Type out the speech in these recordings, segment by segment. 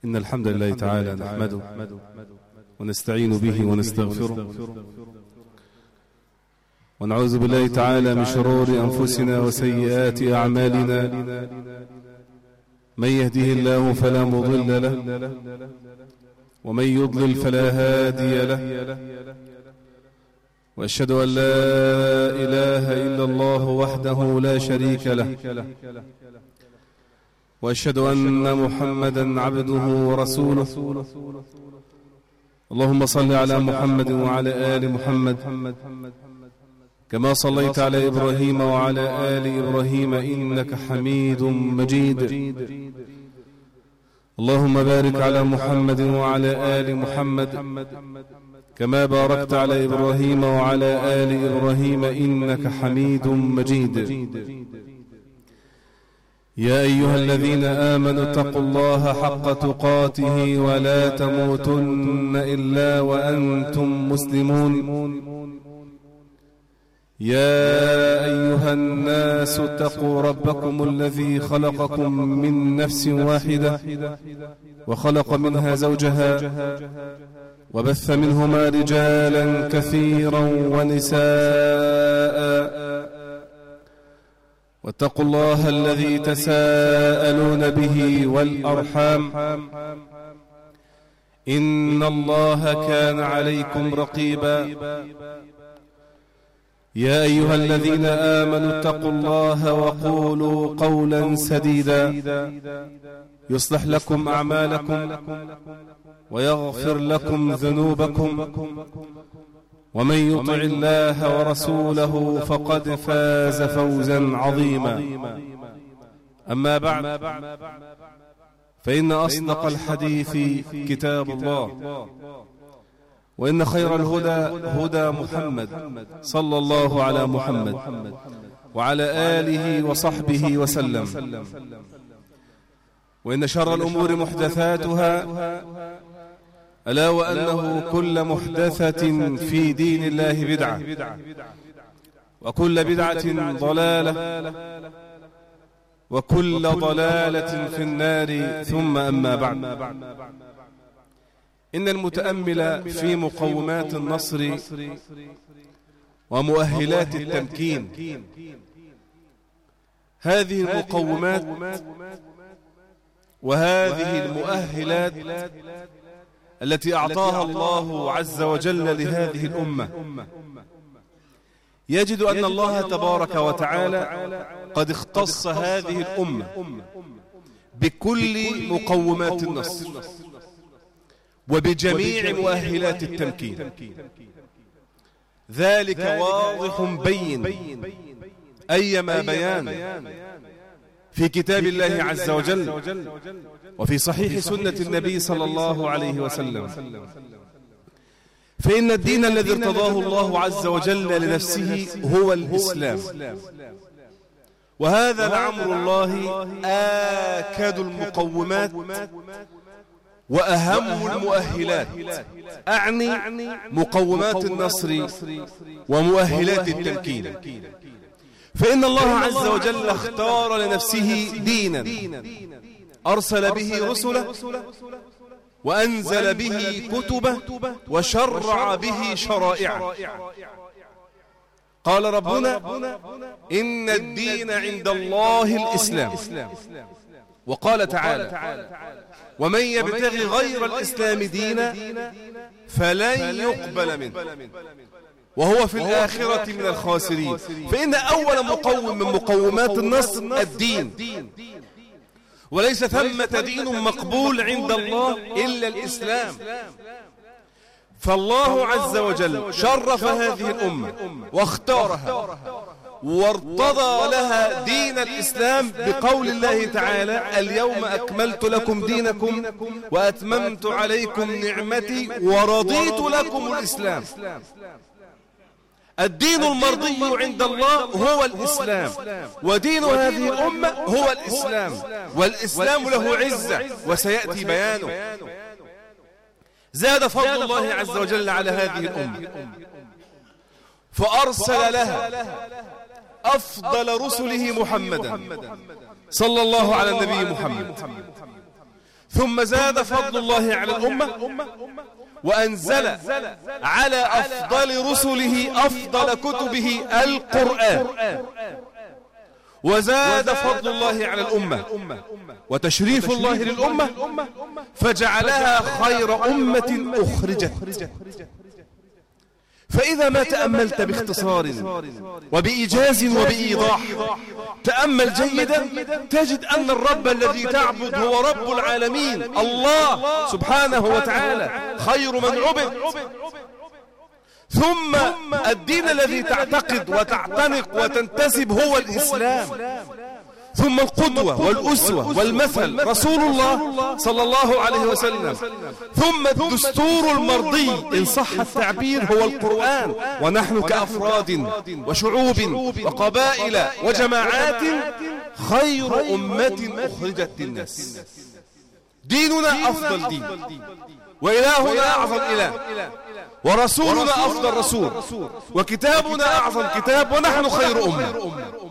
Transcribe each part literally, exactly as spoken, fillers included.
إن الحمد لله تعالى نحمده ونستعين به ونستغفره ونعوذ بالله تعالى من شرور أنفسنا وسيئات أعمالنا. من يهده الله فلا مضل له ومن يضلل فلا هادي له، وأشهد أن لا إله إلا الله وحده لا شريك له، وأشهد أن محمدا عبده ورسوله. اللهم صل على محمد وعلى آل محمد كما صليت على إبراهيم وعلى آل إبراهيم إنك حميد مجيد. اللهم بارك على محمد وعلى آل محمد كما باركت على إبراهيم وعلى آل إبراهيم إنك حميد مجيد. يا أيها الذين آمنوا اتقوا الله حق تقاته ولا تموتن إلا وأنتم مسلمون. يا أيها الناس اتقوا ربكم الذي خلقكم من نفس واحدة وخلق منها زوجها وبث منهما رجالا كثيرا ونساء، واتقوا الله الذي تساءلون به والأرحام إن الله كان عليكم رقيبا. يا أيها الذين آمنوا اتقوا الله وقولوا قولا سديدا يصلح لكم أعمالكم ويغفر لكم ذنوبكم، ومن يطع الله ورسوله فقد فاز فوزا عظيما. أما بعد، فإن أصدق الحديث كتاب الله، وإن خير الهدى هدى محمد صلى الله على محمد وعلى آله وصحبه وسلم، وإن شر الأمور محدثاتها، ألا وأنه كل محدثة في دين الله بدعة، وكل بدعة ضلالة، وكل ضلالة في النار. ثم أما بعد، إن المتأمل في مقومات النصر ومؤهلات التمكين، هذه المقومات وهذه المؤهلات التي أعطاها الله عز وجل لهذه الأمة، يجد أن الله تبارك وتعالى قد اختص هذه الأمة بكل مقومات النصر وبجميع مؤهلات التمكين. ذلك واضح بين أيما بيان في كتاب الله عز وجل وفي صحيح سنة النبي صلى الله عليه وسلم. فإن الدين الذي ارتضاه الله عز وجل لنفسه هو الإسلام، وهذا لعمر الله آكد المقومات وأهم المؤهلات، أعني مقومات النصر ومؤهلات التمكين. فإن الله عز وجل اختار لنفسه دينا أرسل به رسله وأنزل به كتبه وشرع به شرائعه. قال ربنا: إن الدين عند الله الإسلام. وقال تعالى: ومن يبتغي غير الإسلام دينا فلن يقبل منه وهو في الآخرة من الخاسرين. فإن أول مقوم من مقومات النصر الدين، وليس ثمة دين مقبول عند الله إلا الإسلام. فالله عز وجل شرف هذه الأمة واختارها وارتضى لها دين الإسلام بقول الله تعالى: اليوم أكملت لكم دينكم وأتممت عليكم نعمتي ورضيت لكم الإسلام. الدين المرضي عند الله هو الإسلام، ودين هذه الأمة هو الإسلام، والإسلام له عزة وسيأتي بيانه. زاد فضل الله عز وجل على هذه الأمة فأرسل لها أفضل رسله محمدا صلى الله على النبي محمد، ثم زاد فضل الله على الأمة وأنزل على أفضل رسله أفضل كتبه القرآن، وزاد فضل الله على الأمة وتشريف الله للأمة فجعلها خير أمة أخرجت. فإذا ما تأملت باختصار وبإيجاز وبإيضاح، تأمل جيدا تجد أن الرب الذي تعبد هو رب العالمين الله سبحانه وتعالى خير من عبد. ثم الدين الذي تعتقد وتعتنق وتنتسب هو الإسلام. ثم القدوة والأسوة والمثل رسول الله صلى الله عليه وسلم. ثم الدستور المرضي إن صح التعبير هو القرآن. ونحن كأفراد وشعوب وقبائل وجماعات خير أمة أخرجت للناس. ديننا أفضل دين، وإلهنا أعظم إله، ورسولنا أفضل رسول، وكتابنا أعظم كتاب، ونحن خير أمة.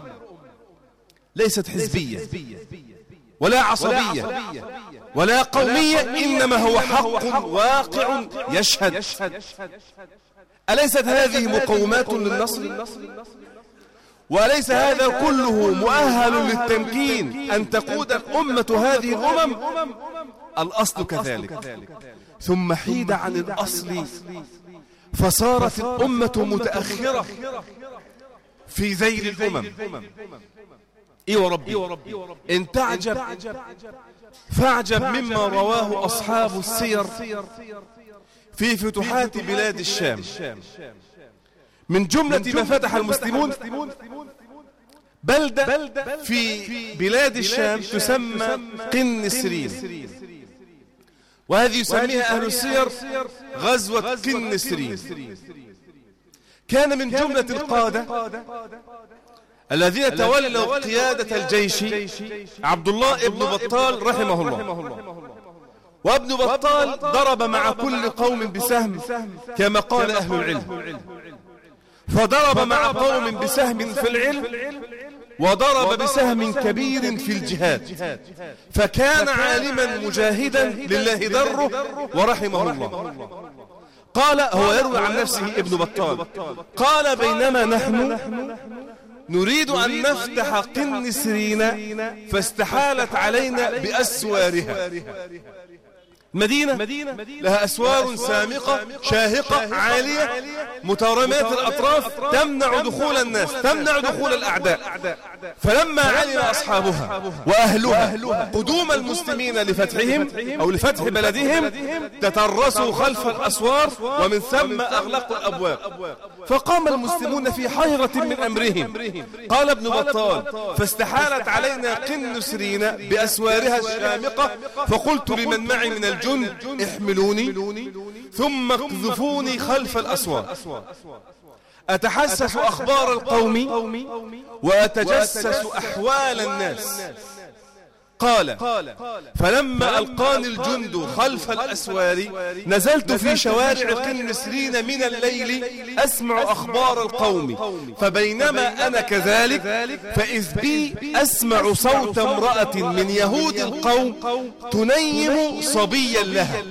ليست حزبية ولا عصبية ولا قومية، إنما هو حق واقع يشهد. أليست هذه مقومات للنصر؟ وأليس هذا كله مؤهل للتمكين أن تقود الأمة هذه الأمم؟ الأصل كذلك. ثم حيد عن الأصل فصارت الأمة متأخرة في ذيل الأمم. إيه وربي إن تعجب فاعجب مما رواه أصحاب السير في فتوحات بلاد الشام. من جملة ما فتح المسلمون بلدة في بلاد الشام تسمى قنسرين، وهذه يسميها أهل السير غزوة قنسرين. كان من جملة القادة الذين تولوا قيادة الجيش عبد الله ابن بطال رحمه الله. وابن بطال ضرب مع كل قوم بسهم كما قال أهل العلم، فضرب مع قوم بسهم في العلم وضرب بسهم كبير في الجهاد، فكان عالما مجاهدا لله دره ورحمه الله. قال هو يروي عن نفسه ابن بطال قال بينما نحن نريد أن نفتح قنسرين فاستحالت علينا بأسوارها. مدينة لها أسوار سامقة شاهقة عالية مترامية الأطراف تمنع دخول الناس، تمنع دخول الأعداء. فلما علم أصحابها وأهلها قدوم المسلمين لفتحهم أو لفتح بلدهم تترسوا خلف الأسوار ومن ثم أغلقوا الأبواب. فقام المسلمون في حيرة من أمرهم. قال ابن بطال فاستحالت علينا قنسرين بأسوارها الشامقة، فقلت لمن معي من الجند احملوني ثم اقذفوني خلف الأسوار أتحسس أخبار القوم وأتجسس أحوال الناس. قال فلما ألقاني الجند خلف الأسوار نزلت في شوارع قنسرين من الليل أسمع أخبار القوم، فبينما أنا كذلك فإذ بي أسمع صوت امرأة من يهود القوم تنيم صبيا لها.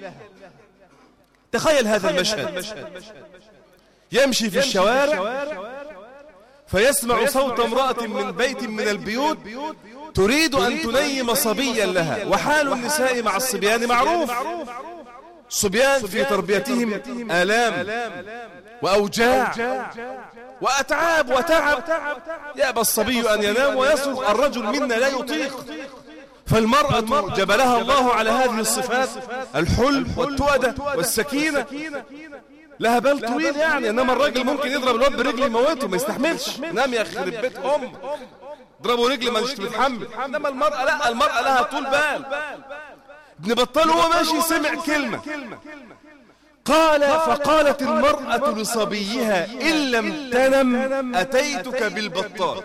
تخيل هذا المشهد، يمشي في الشوارع فيسمع صوت امرأة من بيت من البيوت تريد أن تنيم صبيا لها. وحال النساء مع الصبيان معروف، الصبيان في تربيتهم آلام وأوجاع وأتعاب وتعب، يأبى الصبي أن ينام ويصرخ، الرجل منا لا يطيق. فالمرأة جبلها الله على هذه الصفات، الحلم والتؤدة والسكينة، لها بال طويل يعني. انما الراجل ممكن يضرب الواد برجل يموته ما يستحملش. نام يا خرب بيت ام ضربوا رجل ما مش متحمل. انما المرأة لا، المرأة لها طول بال. ابن بطال هو ماشي سمع كلمة قال فقالت المرأة لصبيها إن لم تنم أتيتك بالبطال.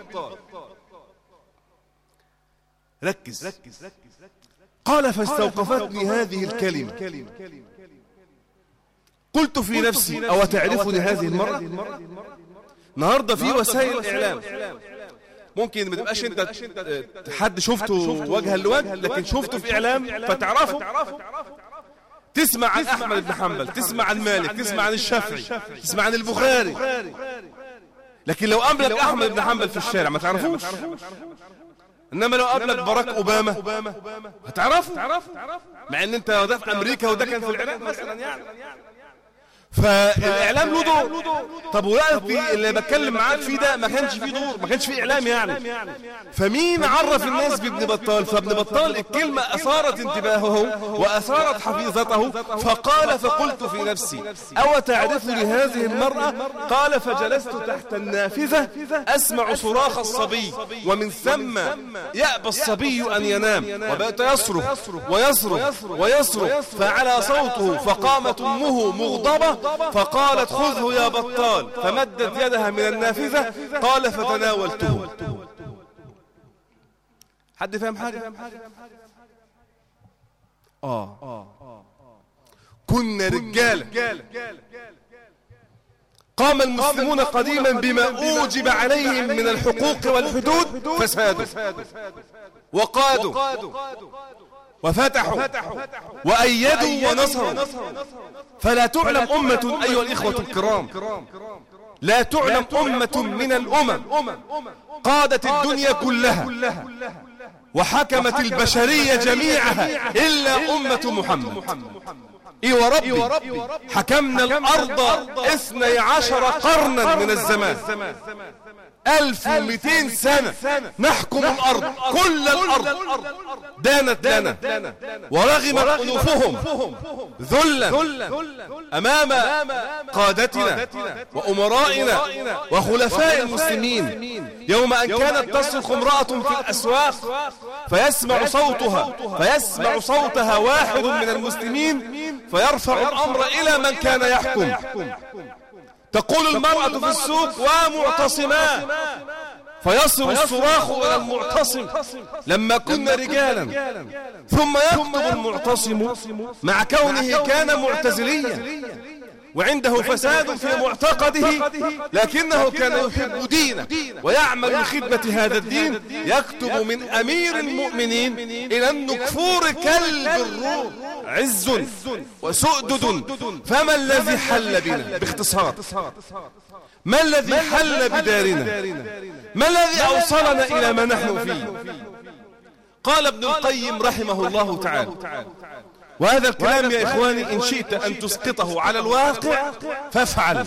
ركز. قال فاستوقفتني هذه الكلمة، قلت في نفسي أو تعرفني هذه المرأة؟ النهاردة في وسائل الإعلام ممكن ما تبقاش انت حد شفته وجها لوجه، لكن شفته في اعلام فتعرفه. تسمع عن احمد بن حنبل، تسمع عن مالك، تسمع عن الشافعي، تسمع عن البخاري، لكن لو قابلك احمد بن حنبل في الشارع ما تعرفوش. انما لو قابلك باراك اوباما هتعرفه، مع ان انت ده في امريكا وده كان في العراق مثلا يعني. فالاعلام له دور. طب ولا في اللي بتكلم معاك فيه ده ما كانش فيه دور، ما كانش فيه اعلام يعني. فمين عرف الناس بابن بطال؟ فابن بطال الكلمه اثارت انتباهه واثارت حفيظته، فقال فقلت في نفسي او تعرف لهذه المراه؟ قال فجلست تحت النافذه اسمع صراخ الصبي، ومن ثم يأبى الصبي ان ينام، وبات يصرخ ويصرخ ويصرخ فعلى صوته، فقامت امه مغضبه فقالت خذه يا بطال، فمدت يدها من النافذة، قال فتناولته. حد فهم حاجة؟ آه كنا رجالة. قام المسلمون قديما بما أوجب عليهم من الحقوق والحدود فسادوا وقادوا وفتحوا وأيدوا ونصروا. فلا تعلم أمة أيها الإخوة الكرام، لا تعلم أمة من الأمم قادت الدنيا كلها وحكمت البشرية جميعها إلا أمة محمد. إيه وربي حكمنا الأرض اثني عشر قرنا من الزمان، ألف ومئتين سنة نحكم الأرض، كل الأرض دانت لنا ورغمت أنوفهم ذلا أمام قادتنا وأمرائنا وخلفاء المسلمين. يوم أن كانت تصرخ امرأة في الأسواق فيسمع صوتها فيسمع صوتها واحد من المسلمين فيرفع الأمر إلى من كان يحكم. تقول المرأة في السوق ومعتصما، فيصل الصراخ إلى المعتصم لما كنا رجالا، ثم يكتب المعتصم مع كونه كان معتزليا وعنده فساد في معتقده، لكنه كان يحب دينه ويعمل لخدمة هذا الدين، يكتب من أمير المؤمنين إلى النكفور كلب الروم عز وسؤدد. فما الذي حل بنا؟ باختصار، ما الذي حل بدارنا؟ ما الذي أوصلنا إلى ما نحن فيه؟ قال ابن القيم رحمه الله تعالى، وهذا الكلام يا إخواني إن شئت أن تسقطه على الواقع فافعل،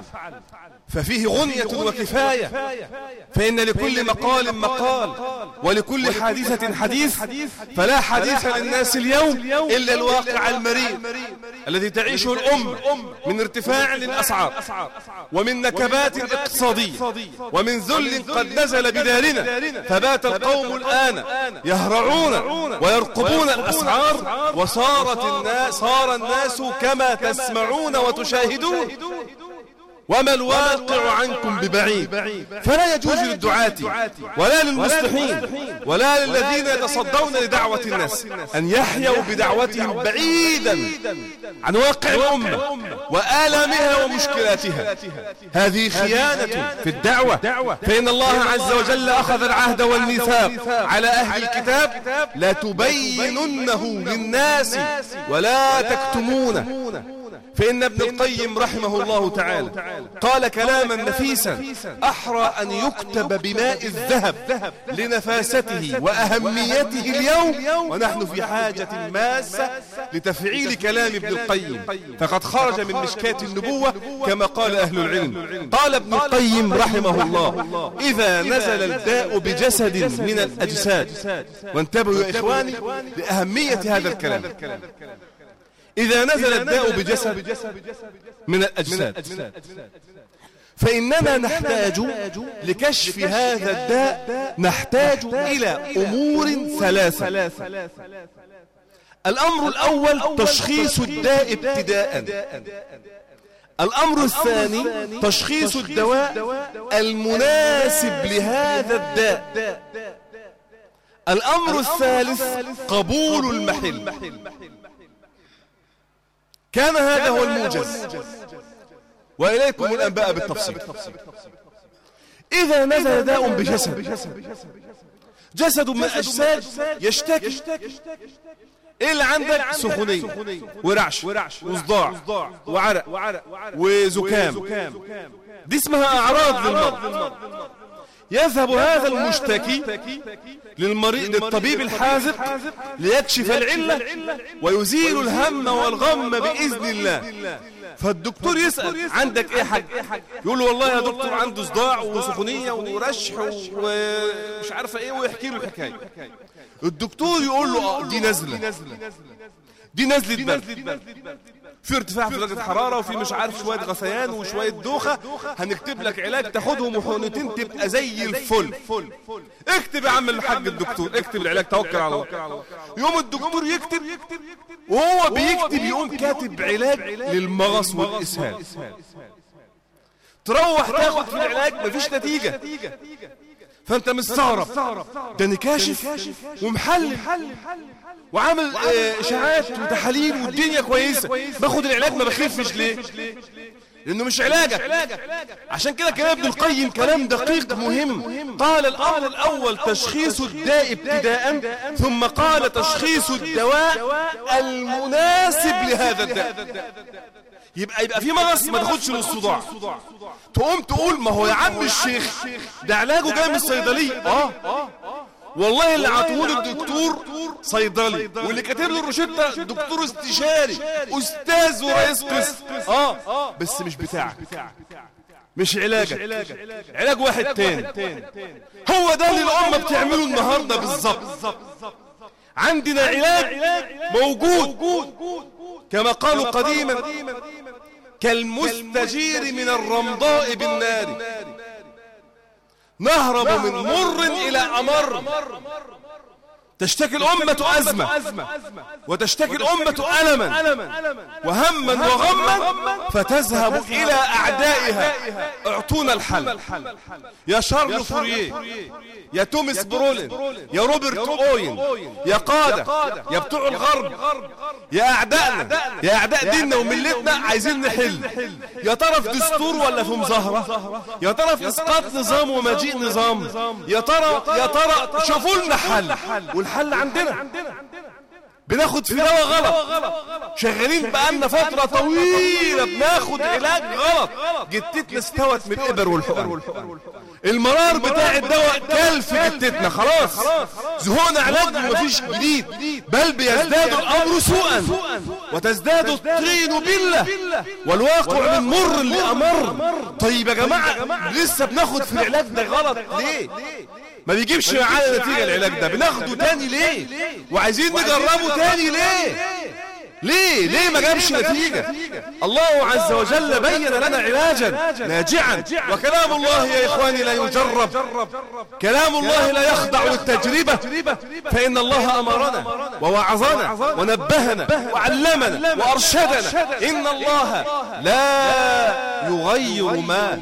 ففيه غنية وكفاية، فإن لكل مقال مقال ولكل حادثة حديث، فلا حديث للناس اليوم إلا الواقع المرير الذي تعيشه الأمة من ارتفاع للأسعار ومن نكبات اقتصادية ومن ذل قد نزل بدارنا، فبات القوم الآن يهرعون ويرقبون الأسعار، وصارت الناس صار الناس كما تسمعون وتشاهدون، وما الواقع عنكم ببعيد. فلا يجوز للدعاة ولا للمصلحين ولا للذين يتصدون لدعوة الناس أن يحيوا بدعوتهم بعيدا عن واقع الأمة وآلامها ومشكلاتها. هذه خيانة في الدعوة، فإن الله عز وجل أخذ العهد والميثاق على أهل الكتاب لا تبيننه للناس ولا تكتمونه. فإن ابن القيم رحمه الله تعالى قال كلاما نفيسا أحرى أن يكتب بماء الذهب لنفاسته وأهميته اليوم، ونحن في حاجة ماسة لتفعيل كلام ابن القيم، فقد خرج من مشكاة النبوة كما قال أهل العلم. قال ابن القيم رحمه الله إذا نزل الداء بجسد من الأجساد، وانتبهوا يا إخواني لأهمية هذا الكلام، إذا نزل الداء بجسد من الأجساد فإننا نحتاج لكشف هذا الداء، نحتاج إلى أمور ثلاثة. الأمر الأول تشخيص الداء ابتداء، الأمر الثاني تشخيص الدواء المناسب لهذا الداء، الأمر الثالث قبول المحل. كان هذا هو الموجز، وإليكم الأنباء بالتفصيل. إذا نزل داء بجسد، جسد من الأجساد يشتكي، إيه اللي عندك؟ سخونية ورعش وصداع وعرق وزكام، دي اسمها أعراض للمرض. يذهب هذا المشتكي للمريض للطبيب الحاذق ليكشف العلة ويزيل الهم والغم بإذن الله. فالدكتور يسأل عندك ايه حاج؟ يقول له والله يا دكتور عنده صداع وسخونية ورشح ومش عارفة ايه، ويحكي له الحكاية. الدكتور يقول له اه دي نزلة، دي نزلة برد، في ارتفاع في درجة حرارة وفي مش عارف شوية غثيان وشوية دوخة، هنكتب لك علاج تاخدهم وحقنتين تبقى زي الفل. اكتب يا عم الحاج الدكتور، اكتب العلاج، توكل على الله. يوم الدكتور يكتب وهو بيكتب يقوم كاتب علاج للمغص والإسهال. تروح تاخد في العلاج مفيش نتيجة، فانت مستغرب، ده انا كاشف ومحلل وعامل اشاعات وتحاليل والدنيا كويسة، باخد العلاج ما بخفش ليه؟ لانه مش علاجك. عشان كده كلام ابن القيم كلام دقيق مهم. قال الامر الاول تشخيص الداء ابتداء، ثم قال تشخيص الدواء المناسب لهذا الداء. يبقى يبقى في مغص ما تاخدش للصداع، تقوم تقول ما هو يا عم الشيخ ده علاجه جاي من الصيدليه. اه والله اللي عطوه الدكتور صيدلي، واللي كاتب له الروشته دكتور استشاري استاذ ورئيس قسم. اه بس مش بتاعك، مش علاجك، علاج واحد تاني. هو ده اللي الامه بتعمله النهارده بالظبط. عندنا علاج موجود كما قالوا قديما كالمستجير من الرمضاء بالنار، نهرب من مر إلى أمر. تشتكي الأمة أزمة وتشتكي الأمة ألما وهما وغما، فتذهب إلى أعدائها اعطونا الحل. يا شارل فوريه، يا توماس برولين، يا روبرت أوين، يا قادة، يا بتوع الغرب، يا أعدائنا، يا أعداء ديننا وملتنا، عايزين نحل. يا ترى في دستور ولا في مظاهرة؟ يا ترى في إسقاط نظام ومجيء نظام؟ يا ترى يا ترى شوفوا لنا حل. والحل عندنا، بناخد في دواء غلط، شغالين بقالنا فترة طويلة بناخد علاج غلط، جتتنا استوت من الإبر والحقن، المرار بتاع الدواء كل في جتتنا، خلاص زهقنا علاج ومفيش جديد، بل بيزداد الأمر سوءا وتزداد الطين بالله والواقع من مر لأمر. طيب يا جماعة لسه بناخد في العلاج ده غلط ليه؟ ما بيجيبش معانا نتيجة العلاج ده، بناخده تاني ليه؟ وعايزين نجربه تاني ليه؟ ليه؟ ليه ما جابش نتيجة؟ الله عز وجل بين لنا علاجا ناجعا، وكلام الله يا إخواني لا يجرب، كلام الله لا يخضع للتجربة، فإن الله أمرنا ووعظنا ونبهنا وعلمنا وأرشدنا. إن الله لا يغير ما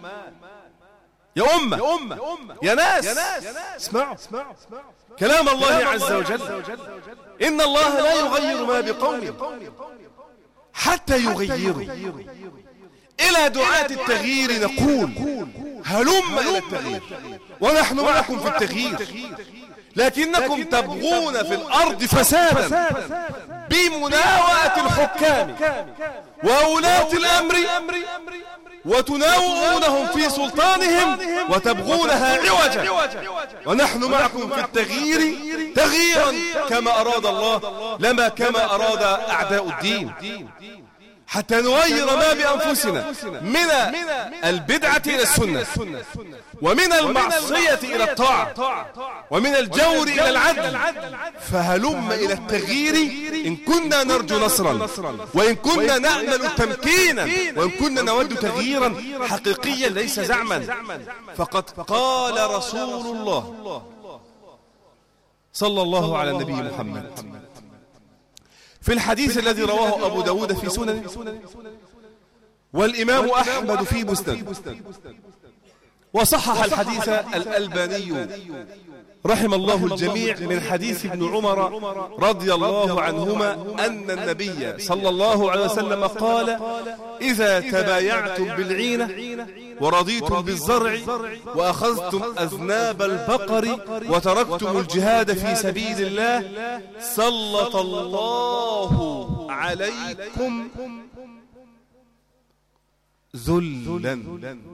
يا أمة يا ناس اسمعوا كلام الله عز وجل. إن الله لا يغير ما بقوم حتى يغيروا. إلى دعاة التغيير نقول هلم إلى التغيير ونحن معكم في التغيير، لكنكم تبغون في الأرض فسادا بمناوئة الحكام وولاة الأمر وتناوئونهم في سلطانهم وتبغونها عوجا، ونحن معكم في التغيير تغييرا كما أراد الله، لما كما أراد أعداء الدين، حتى نغير ما بأنفسنا من البدعة إلى السنة، ومن المعصية إلى الطاعة، ومن الجور إلى العدل. فهلم إلى التغيير إن كنا نرجو نصرا، وإن كنا نأمل تمكينا، وإن كنا نود تغييرا حقيقيا ليس زعما. فقد قال رسول الله صلى الله على النبي محمد في الحديث الذي رواه أبو داود في سنن، والإمام أحمد في مسند، وصحح الحديث الألباني رحم الله الجميع، من حديث ابن عمر رضي الله عنهما أن النبي صلى الله عليه وسلم قال: إذا تبايعتم بالعينة ورضيتم بالزرع وأخذتم أذناب البقر وتركتم الجهاد في سبيل الله سلط الله عليكم ذلا.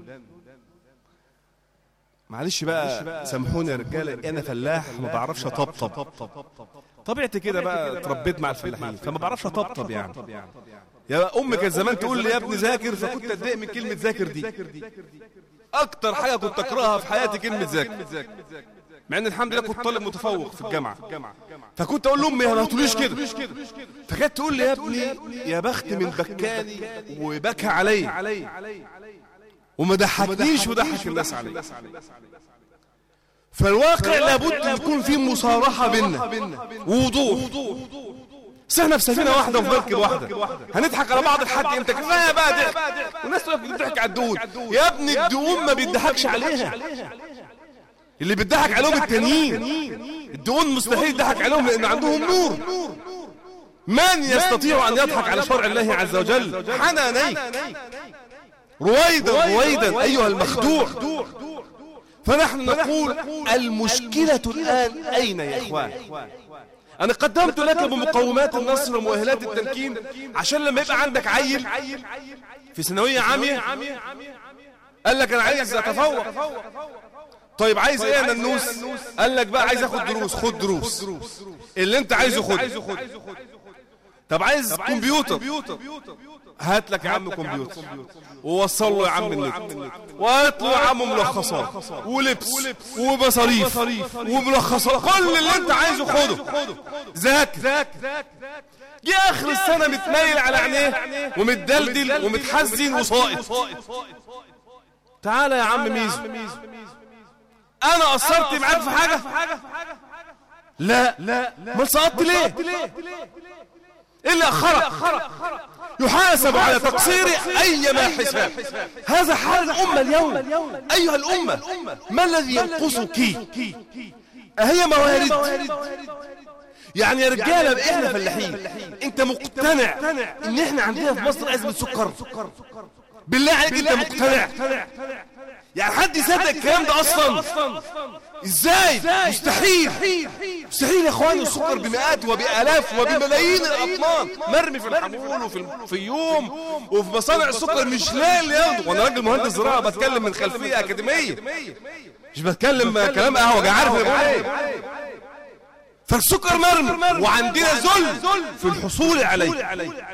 معلش بقى سامحوني يا رجاله، انا فلاح ما بعرفش اطبطب، طبيعتي كده بقى اتربيت مع الفلاحين فما بعرفش اطبطب. يعني يا امي كانت زمان تقول لي يا ابني ذاكر، فكنت اتضايق من كلمه ذاكر دي. اكتر حاجه كنت اكرهها في حياتي كلمه ذاكر، مع ان الحمد لله كنت طالب متفوق في الجامعه. فكنت اقول لامي ما تقوليش كده، فكانت تقول لي يا ابني يا بخت من بكاني وبكى علي وما ضحكنيش وضحك الناس علي. فالواقع لابد يكون فيه مصارحه بينا ووضوح. بس احنا في سفينه واحده وفي مركب واحده، هنضحك على بعض لحد امتى؟ كفايه بقى ضحك. والناس تقول لك بتضحك على الدهون. يا ابني الدهون ما بيضحكش عليها، اللي بيضحك عليهم التانيين. الدهون مستحيل يضحك عليهم لان عندهم نور. من يستطيع ان يضحك على شرع الله عز وجل؟ حنانيك رويدا رويدا ايها المخدوع. فنحن نقول المشكله الان اين يا اخوان؟ أنا قدمت لك بمقومات النصر ومؤهلات التمكين عشان لما يبقى عندك عيل في ثانوية عامية قال لك أنا عايز أتفوق. طيب عايز إيه يا ننوس؟ قال لك بقى عايز أخد دروس. خد دروس اللي أنت عايزه خد. طب عايز كمبيوتر، هات لك يا عم كمبيوتر ووصل له يا عم النت، وهات له يا عم ملخصات ولبس ومصاريف وملخصات، كل اللي انت عايزه خده. ذاكر. جه اخر السنه متميل على عينيه ومتدلدل ومتحزن وصائد. تعالى يا عم ميزو، انا قصرت معاك في حاجه؟ لا. ما سقطت ليه؟ ايه اللي اخرك؟ يحاسب على تقصيره ايما حساب. هذا حال الامه اليوم. ايها الامه، ما الذي ينقصك؟ اهي موارد؟ يعني يا رجاله احنا فلاحين، انت مقتنع ان احنا عندنا في مصر ازمه سكر؟ بالله عليك انت مقتنع؟ يعني حد يصدق الكلام ده اصلا؟ ازاي؟ مستحيل مستحيل يا اخواني. السكر بمئات وبآلاف وبملايين الاطنان مرمي في الحمول وفي الفيوم وفي مصانع السكر مش ليل ياخده. وانا راجل مهندس زراعه بتكلم من خلفيه اكاديميه، مش بتكلم كلام قهوه، عارف انا بقول ايه. فالسكر مرمي وعندنا ذل في الحصول عليه.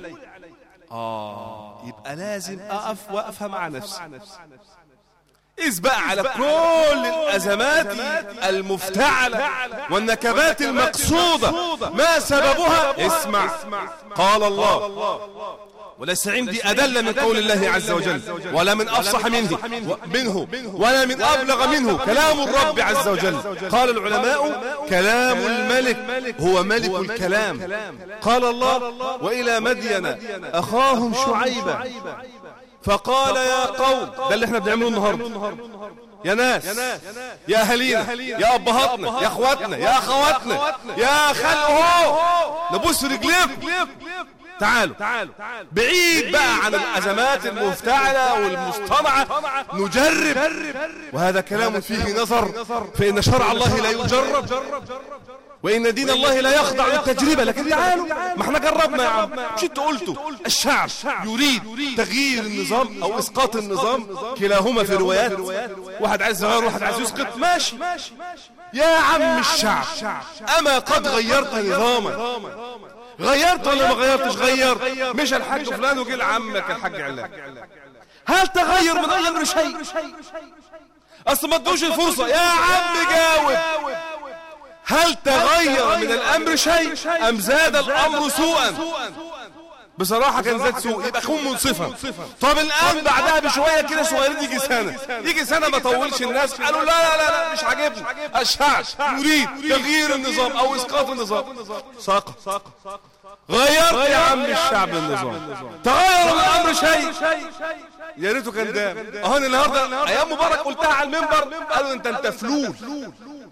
اه يبقى لازم اقف وقفه مع نفسي، إذ بقى على كل الأزمات المفتعلة والنكبات المقصودة ما سببها؟ اسمع، قال الله وليس عندي أدل من قول الله عز وجل ولا من أفصح منه منه ولا من أبلغ منه كلام الرب عز وجل. قال العلماء كلام الملك هو ملك الكلام. قال الله وإلى مدين أخاهم شعيبا فقال يا قوم، ده اللي احنا بنعمله النهارده يا ناس، يا اهالينا، يا ابهاتنا، يا اخواتنا، يا اخواتنا، يا خلقه نبص رجليكم. تعالوا بعيد بقى عن الازمات المفتعله والمصطنعه، نجرب. وهذا كلام فيه نظر، فان شرع الله لا يجرب وإن دين الله لا يخضع للتجربة. لكن تعالوا، ما احنا جربنا يا عم. مش انتوا قلتوا الشعب يريد تغيير النظام أو إسقاط النظام؟ كلاهما في روايات، واحد عايز يغير واحد عايز يسقط. ماشي يا عم الشعب، أما قد غيرت نظاما؟ غيرت ولا ما غيرتش؟ غيرت. مش الحاج فلان وجه لعمك الحاج علان. هل تغير من الأمر شيء؟ أصل ما تدوش الفرصة يا عم. جاوب، هل تغير من الأمر شيء أم زاد الأمر سوءا؟ بصراحة كان زاد سوء، يبقى كون منصفا. طب الآن بعدها بشوية كده صغيرين، يجي سنة يجي سنة ما طولش، الناس قالوا لا لا لا مش عاجبني، الشعب يريد تغيير النظام أو إسقاط النظام. سقط. غيرت يا عم الشعب النظام، تغير من الأمر شيء؟ يا ريته كان دام. أهون النهارده أيام مبارك قلتها على المنبر، قالوا أنت أنت فلول،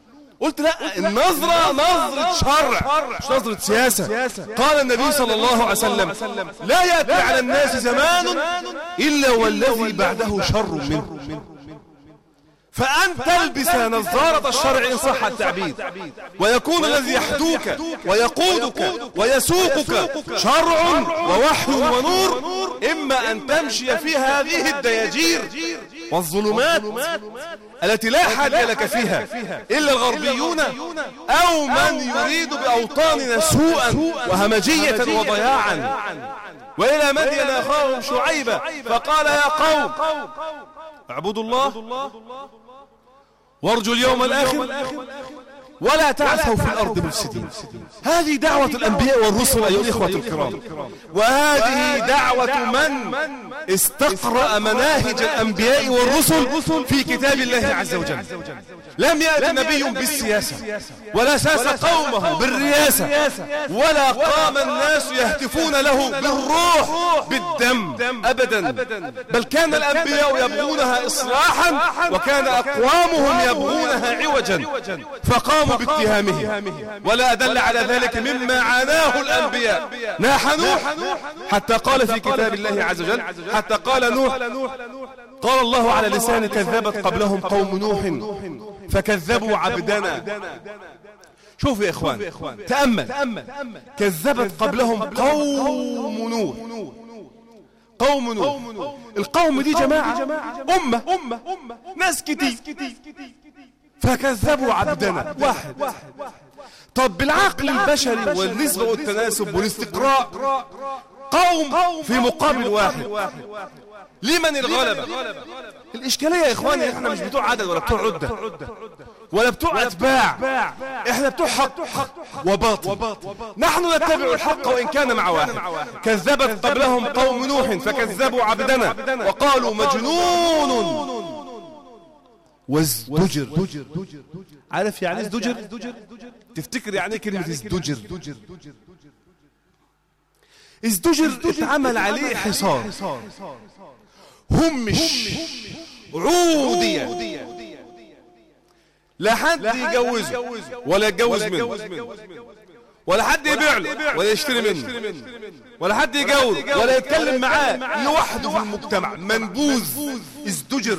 قلت لا، النظرة نظرة شرع مش نظرة سياسة. قال النبي صلى الله عليه وسلم لا يأتي على الناس زمان إلا والذي بعده شر منه. فأن تلبس نظارة الشرع إن صح التعبير، ويكون الذي يحدوك ويقودك ويسوقك شرع ووحي ونور، إما أن تمشي في هذه الدياجير والظلمات التي لا حاجة لك فيها إلا الغربيون، أو من يريد بأوطاننا سوءا وهمجية وضياعا. وإلى مدين أخاهم شعيبا فقال يا قوم اعبدوا الله وارجوا اليوم الآخر ولا تعثوا في الأرض مفسدين. هذه دعوة الأنبياء والرسل أيها الإخوة الكرام، وهذه دعوة من استقرأ مناهج الأنبياء والرسل في كتاب الله عز وجل. لم يأتي نبي بالسياسة ولا ساس قومه بالرياسة، ولا قام الناس يهتفون له بالروح بالدم أبدا، بل كان الأنبياء يبغونها إصلاحا وكان أقوامهم يبغونها عوجا فقاموا باتهامه. ولا أدل على ذلك مما عاناه الأنبياء. ناح نوح حتى قال في كتاب الله عز وجل، حتى قال نوح قال الله على لسان كذبت قبلهم قوم نوح فكذبوا عبدنا. شوف يا إخوان، تأمل، كذبت قبلهم قوم نوح. قوم نوح، القوم دي جماعة أمة ناس كتير، فكذبوا عبدنا واحد. طب بالعقل البشري والنسبة والتناسب والاستقراء قوم في مقابل واحد، لمن الغلبة؟ الإشكالية يا إخواني احنا مش بتوع عدد ولا بتوع عدة ولا بتوع أتباع، احنا بتوع حق وباطل. نحن نتبع الحق وإن كان مع واحد. كذبت قبلهم قوم نوح فكذبوا عبدنا وقالوا مجنون وازدجر. عارف يعني ازدجر؟ تفتكر يعني كلمة ازدجر؟ ازدجر اتعمل عليه حصار، همش عودية، لا حد يجوزه ولا يتجوز منه، ولا حد يبيع له ولا يشتري منه، ولا حد يجاوب ولا يتكلم معاه، لوحده في المجتمع منبوذ ازدجر.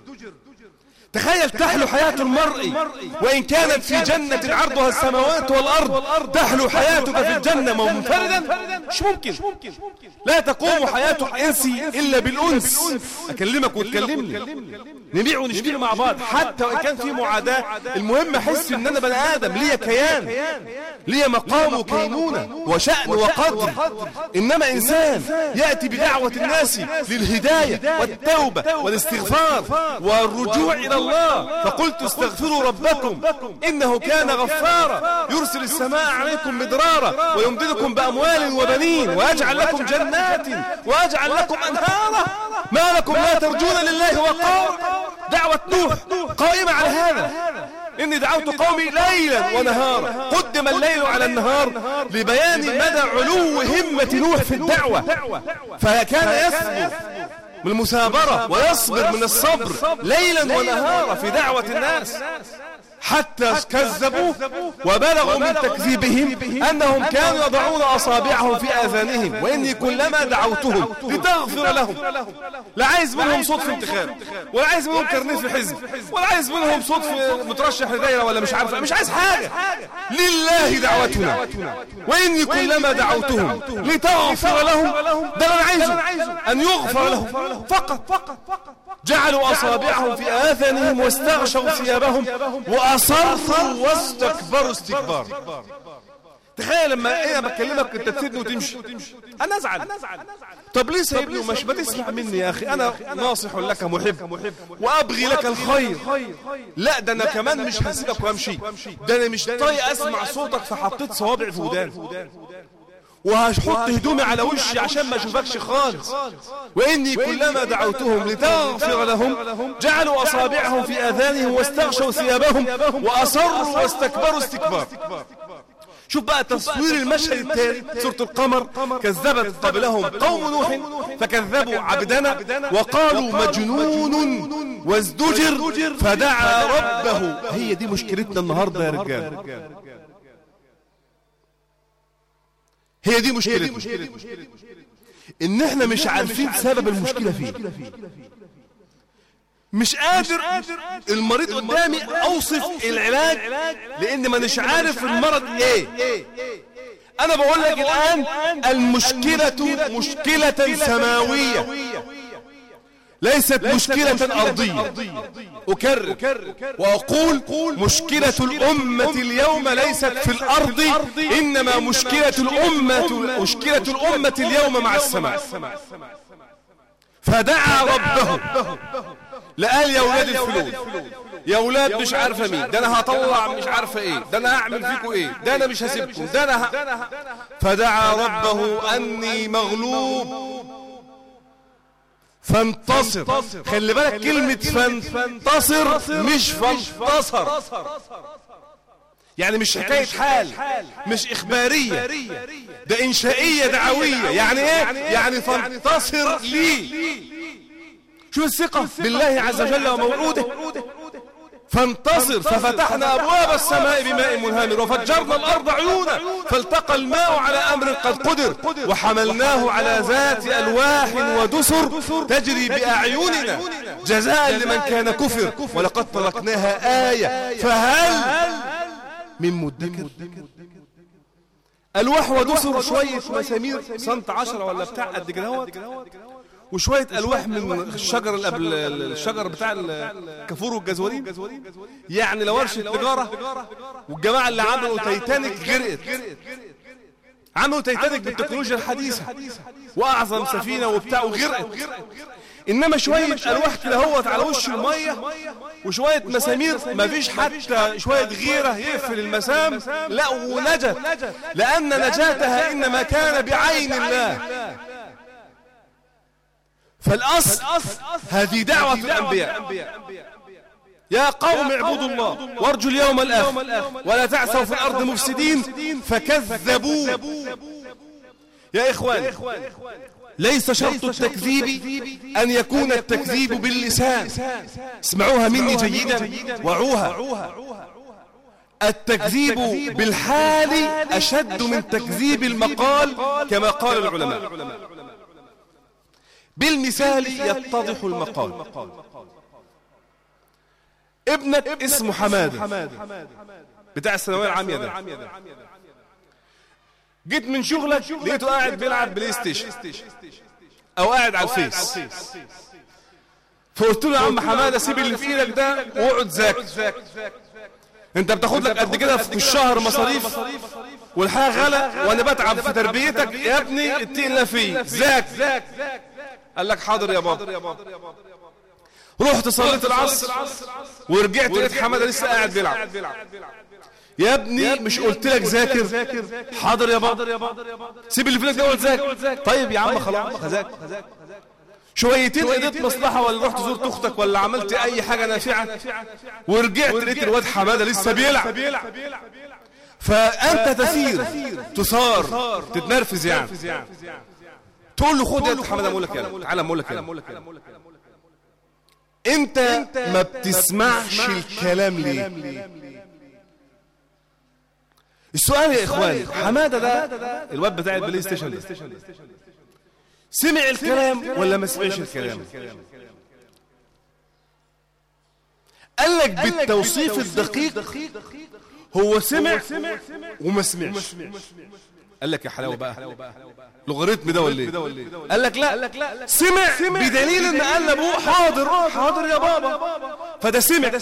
تخيل تحلو حياة المرء وإن كانت في جنة عرضها السماوات والأرض، تحلو حياتك في الجنة منفردا؟ مش ممكن. لا تقوم حياة الإنس إلا بالأنس. أكلمك وتكلمني، نبيع ونشتري مع بعض حتى وإن كان في معاداة. المهم أحس إن أنا بني آدم ليا كيان، ليا مقام وكينونة وشأن وقدر. إنما إنسان يأتي بدعوة الناس للهداية والتوبة والاستغفار والرجوع إلى الله، فقلت استغفروا ربكم إنه كان غفارا يرسل السماء عليكم مدرارا ويمددكم بأموال وبنين ويجعل لكم جنات ويجعل لكم أنهارا ما لكم لا ترجون لله وقارا. دعوة نوح قائمة على هذا، إني دعوت قومي ليلا ونهارا. قدم الليل على النهار لبيان مدى علو همة نوح في الدعوة، فكان يثبت من المثابرة ويصبر من الصبر ليلا ونهارا في دعوة الناس، حتى كذبوه وبلغوا من تكذيبهم أنهم كانوا يضعون أصابعهم في آذانهم وإني كلما دعوتهم لتغفر لهم. لا عايز منهم صوت في انتخاب، ولا عايز منهم كرنيه في حزب، ولا عايز منهم صوت في مترشح لدايرة ولا مش عارف، مش عايز حاجة. لله دعوتنا وإني كلما دعوتهم لتغفر لهم، ده أنا عايزه أن يغفر لهم فقط. جعلوا أصابعهم في آذانهم واستغشوا ثيابهم وأصروا واستكبروا استكبار. تخيل لما ايه بكلمك انت تسيبني وتمشي، انا ازعل. طب ليه سايبني ومش بتسمع مني يا اخي؟ انا ناصح لك محب وابغي لك الخير. لا ده انا كمان مش هسيبك وامشي، ده انا مش طايق اسمع صوتك فحطيت صوابعي في وداني وهحط هدومي على وشي عشان ما اشوفكش خالص. واني كلما دعوتهم لتغفر لهم جعلوا اصابعهم في اذانهم واستغشوا ثيابهم واصروا واستكبروا استكبار. شوف بقى تصوير المشهد التالي سورة القمر. كذبت قبلهم قوم نوح فكذبوا عبدنا وقالوا مجنون وازدجر فدعا ربه. هي دي مشكلتنا النهاردة يا رجال، هي دي مشكلتنا، ان احنا مش عارفين سبب المشكلة فيه. مش قادر المريض قدامي اوصف العلاج لان ما نش عارف المرض ايه. انا بقول لك الان المشكلة مشكلة سماوية ليست مشكلة ارضية. اكرر واقول مشكلة الامة اليوم ليست في الارض، انما مشكلة الامة مشكلة الامة اليوم مع السماء. فدعا ربه، لا قال يا ولاد الفلوس، يا ولاد مش عارفه مين، ده انا هطلع مش عارفه ايه، ده انا هعمل فيكم ايه، ده انا مش هسيبكم، ده انا ه... فدعا ربه اني مغلوب فانتصر. خلي بالك كلمه فانتصر مش فانتصر، يعني مش حكايه حال، مش اخباريه، ده انشائيه دعويه. يعني ايه؟ يعني فانتصر لي. شو الثقة بالله عز وجل وموعوده. فانتصر. ففتحنا أبواب السماء بماء منهمر وفجرنا الأرض عيونا فالتقى الماء على أمر قد قدر وحملناه على ذات ألواح ودسر تجري بأعيننا جزاء لمن كان كفر ولقد تركناها آية فهل من مدكر. ألواح ودسر شوية مسامير سنت عشرة ولا بتاع قد كده وشوية ألواح من الشجر الأبل الشجر بتاع الكافور والجزورين. يعني لو ورشة تجارة والجماعة اللي عملوا تايتانيك غرقت، عملوا تايتانيك بالتكنولوجيا الحديثة وأعظم سفينة وبتاع وغرقت. إنما شوية ألواح كده هوت على وش المية وشوية مسامير مفيش حتى شوية غيرة يقفل المسام، لا ونجت، لأن نجاتها إنما كان بعين الله. فالأصل هذه دعوة الأنبياء، يا قوم اعبدوا الله وارجوا اليوم الآخر ولا تعثوا في الأرض مفسدين فكذبوا. يا إخوان ليس شرط التكذيب أن يكون التكذيب باللسان، اسمعوها مني جيدا وعوها. التكذيب بالحال أشد من تكذيب المقال كما قال العلماء. بالمثال يتضح المقال. ابنك اسمه حمادة بتاع الثانوية العامية ده، جيت من شغلك لقيته قاعد بيلعب بلاي ستيشن او قاعد على الفيس، فقلت له يا عم حمادة سيب اللي في ايدك ده واقعد ذاكر، انت بتاخد لك قد كده في الشهر مصاريف والحياة غلا وانا بتعب في تربيتك يا ابني اتقي الله فيه ذاكر. قال لك حاضر يا بابا. رحت صليت العصر ورجعت لقيت حمادة لسه قاعد بيلعب. يا ابني مش قلت لك ذاكر؟ حاضر يا بابا. سيب اللي في ايدك ده وقعد ذاكر. طيب يا عم خلاص هذاكر. شويتين قضيت مصلحة ولا رحت زرت اختك ولا عملت اي حاجة نافعة ورجعت لقيت الواد حمادة لسه بيلعب. فانت تثير تثار تتنرفز يعني تقول له خد يا حمادة اقول لك كلام، تعالى اقول لك كلام. انت ما بتسمعش الكلام ليه؟ السؤال يا اخواني، حمادة ده الواد بتاع البلاي ستيشن ده سمع الكلام ولا ما سمعش الكلام؟ قال لك بالتوصيف الدقيق هو سمع وما سمعش. قال لك يا حلاوه بقى لوغاريتم ده ولا ايه؟ قال لك لا سمع بدليل ان قال لابوه حاضر حاضر يا بابا، فده سمع.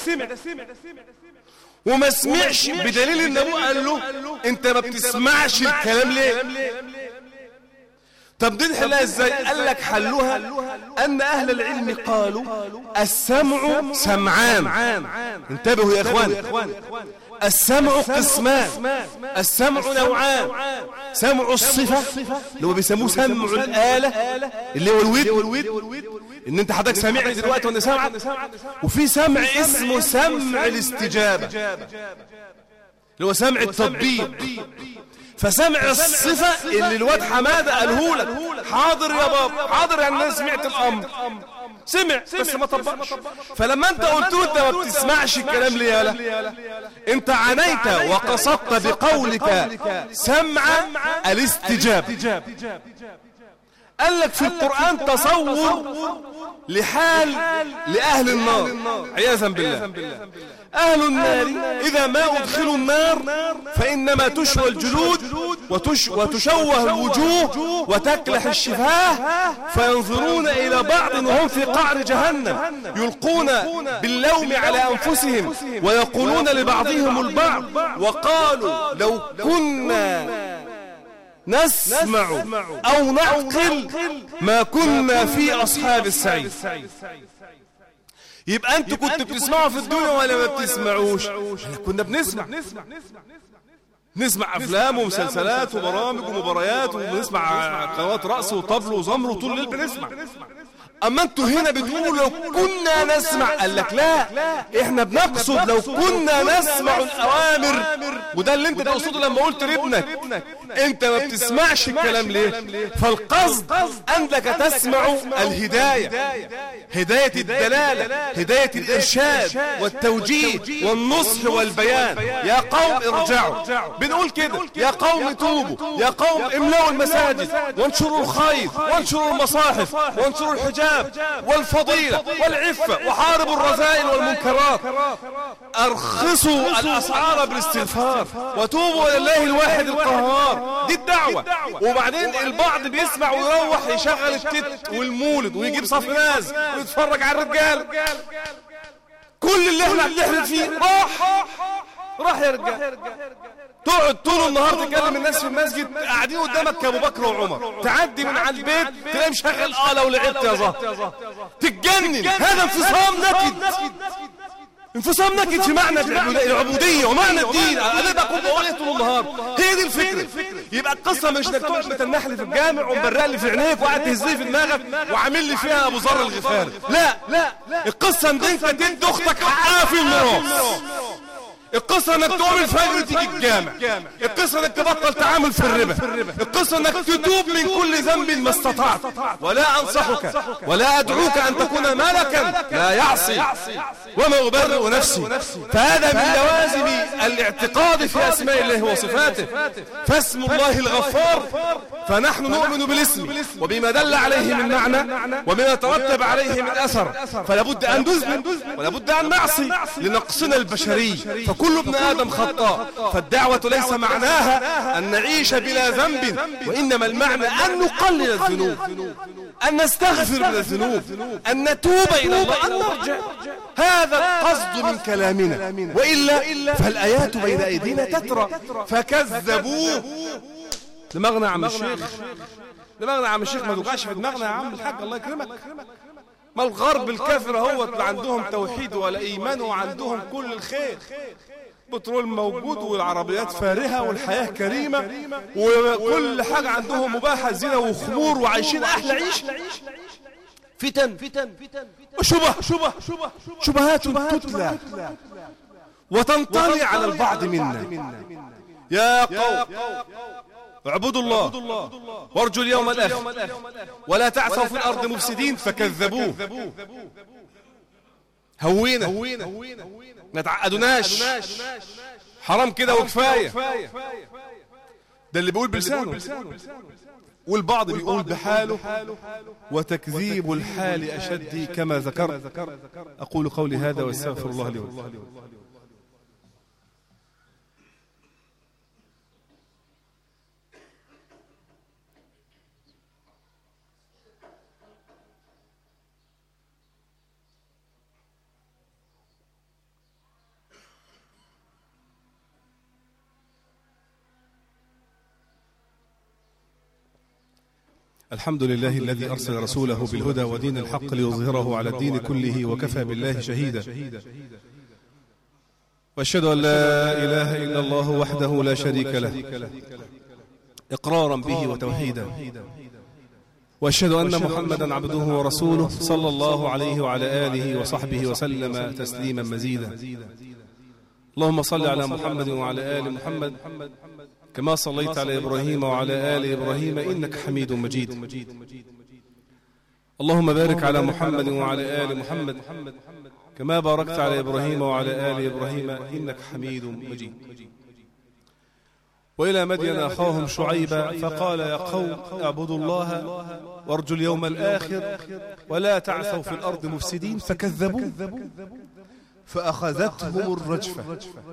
وما سمعش بدليل ان ابوه قال له انت ما بتسمعش الكلام ليه؟ طب دي نحلها ازاي؟ قال لك حلوها ان اهل العلم قالوا السمع سمعان. انتبهوا يا اخوان، السمع قسمان، السمع نوعان، سمع الصفة اللي هو بيسموه سمع الآلة اللي هو الود، ان انت حضرتك سامعني دلوقتي وانا سامعك، وفي سمع اسمه سمع الاستجابة. اللي هو سمع التطبيق. فسمع الصفة اللي الواد حمادة قاله لك، حاضر يا بابا، حاضر يعني انا سمعت الامر، سمع بس ما طبقش. فلما انت قلت له انت ما بتسمعش الكلام ليه؟ لا، انت عنيت وقصدت بقولك سمع الاستجابة. قال لك في القرآن تصور لحال لأهل النار عياذا بالله. أهل النار إذا ما أدخلوا النار فإنما تشوى الجلود وتش وتشوه الوجوه وتكلح الشفاه، فينظرون إلى بعض وهم في قعر جهنم، يلقون باللوم على أنفسهم ويقولون لبعضهم البعض وقالوا لو كنا نسمع أو نعقل ما كنا في أصحاب السعير. يبقى أنتوا كنتوا بتسمعوا في الدنيا ولا ما بتسمعوش؟ احنا كنا بنسمع نسمع أفلام ومسلسلات وبرامج ومباريات، وبنسمع قنوات رقص وطبل وزمر وطول الليل بنسمع. أما أنتوا هنا بتقولوا لو كنا نسمع، قال لك لا، إحنا بنقصد لو كنا نسمع الأوامر. وده اللي أنت تقصده لما قلت لابنك أنت ما بتسمعش الكلام ليه؟ فالقصد أنك تسمع الهداية، هداية الدلالة، هداية الإرشاد والتوجيه والنصح والبيان. يا قوم ارجعوا، بنقول كده، يا قوم توبوا، يا قوم املأوا المساجد وانشروا الخير وانشروا المصاحف وانشروا الحجاب والفضيلة والعفة وحاربوا الرذائل والمنكرات. أرخصوا الأسعار بالاستغفار وتوبوا إلى الله الواحد القهار. دي الدعوة. وبعدين البعض بيسمع ويروح يشغل التت والمولد ويجيب صف ناس ويتفرج على الرجال. كل اللي احنا بنحرد فيه راح راح يا رجال. تقعد طول النهار تكلم الناس في المسجد قاعدين قدامك كابو بكر وعمر، تعدي من على البيت تلاقي مشغل اه لو لعبت يا زهر، تتجنن. هذا انفصام نكد، انفصام نكد في معنى العبودية ومعنى الدين. انا بقول بقول ايه طول النهار؟ هي دي الفكرة. يبقى القصة مش انك تقعد بتنحلي في الجامع ومبرق لي في عينيك وقاعد تهزلي في دماغك وعامل لي فيها ابو ذر الغفاري. لا لا، القصة ان انت تدي اختك حقها في الميراث. القصة انك تقوم الفجر تيجي الجامع. القصة انك تبطل تعامل في الربا. القصة انك تتوب من كل ذنب ما استطعت. ولا انصحك ولا ادعوك ان تكون ملكا لا يعصي وما ابرئ نفسي. فهذا من لوازم الاعتقاد في اسماء الله وصفاته. فاسم الله الغفار، فنحن نؤمن بالاسم وبما دل عليه من معنى وبما ترتب عليه من اثر، فلا بد ان نذنب ولا بد ان نعصي لنقصنا البشري. كل ابن آدم خطاء. فالدعوة ليس معناها أن نعيش بلا ذنب، وإنما المعنى أن نقلل الذنوب، أن نستغفر من الذنوب، أن نتوب إلى الله، أن نرجع. هذا القصد من كلامنا، وإلا فالآيات بين أيدينا تترى. فكذبوه. دماغنا يا عم الشيخ، دماغنا يا عم الشيخ، ما توقعش في دماغنا يا عم الحاج، الله يكرمك. ما الغرب الكافر هو عندهم توحيد ولا إيمان وعندهم كل الخير، بترول موجود والعربيات فارهة والحياة كريمة وكل حاجة عندهم مباحة، زنا وخمور وعايشين أحلى عيش. فتن وشبه شبهات تتلى وتنطلي على البعض منا. يا قوم اعبدوا الله وارجوا اليوم الآخر ولا تعثوا في الأرض مفسدين. فكذبوه. هوينا نتعقدوناش، حرام كده وكفاية. ده اللي بيقول بلسانه، والبعض بيقول بحاله. وتكذيب الحال أشد كما ذكرت. أقول قولي هذا واستغفر الله لي ولكم. الحمد لله الذي أرسل رسوله بالهدى ودين الحق ليظهره على الدين كله وكفى بالله شهيدا. وأشهد أن لا إله إلا الله وحده لا شريك له إقرارا به وتوحيدا. وأشهد أن محمدا عبده ورسوله صلى الله عليه وعلى آله وصحبه وسلم تسليما مزيدا. اللهم صل على محمد وعلى آل محمد كما صليت على إبراهيم وعلى آل إبراهيم إنك حميد مجيد. اللهم بارك على محمد وعلى آل محمد كما باركت على إبراهيم وعلى آل إبراهيم إنك حميد مجيد. وإلى مدين أخاهم شعيبا فقال يا قوم اعبدوا الله وارجوا اليوم الآخر ولا تعثوا في الأرض مفسدين فكذبوا فأخذتهم الرجفة.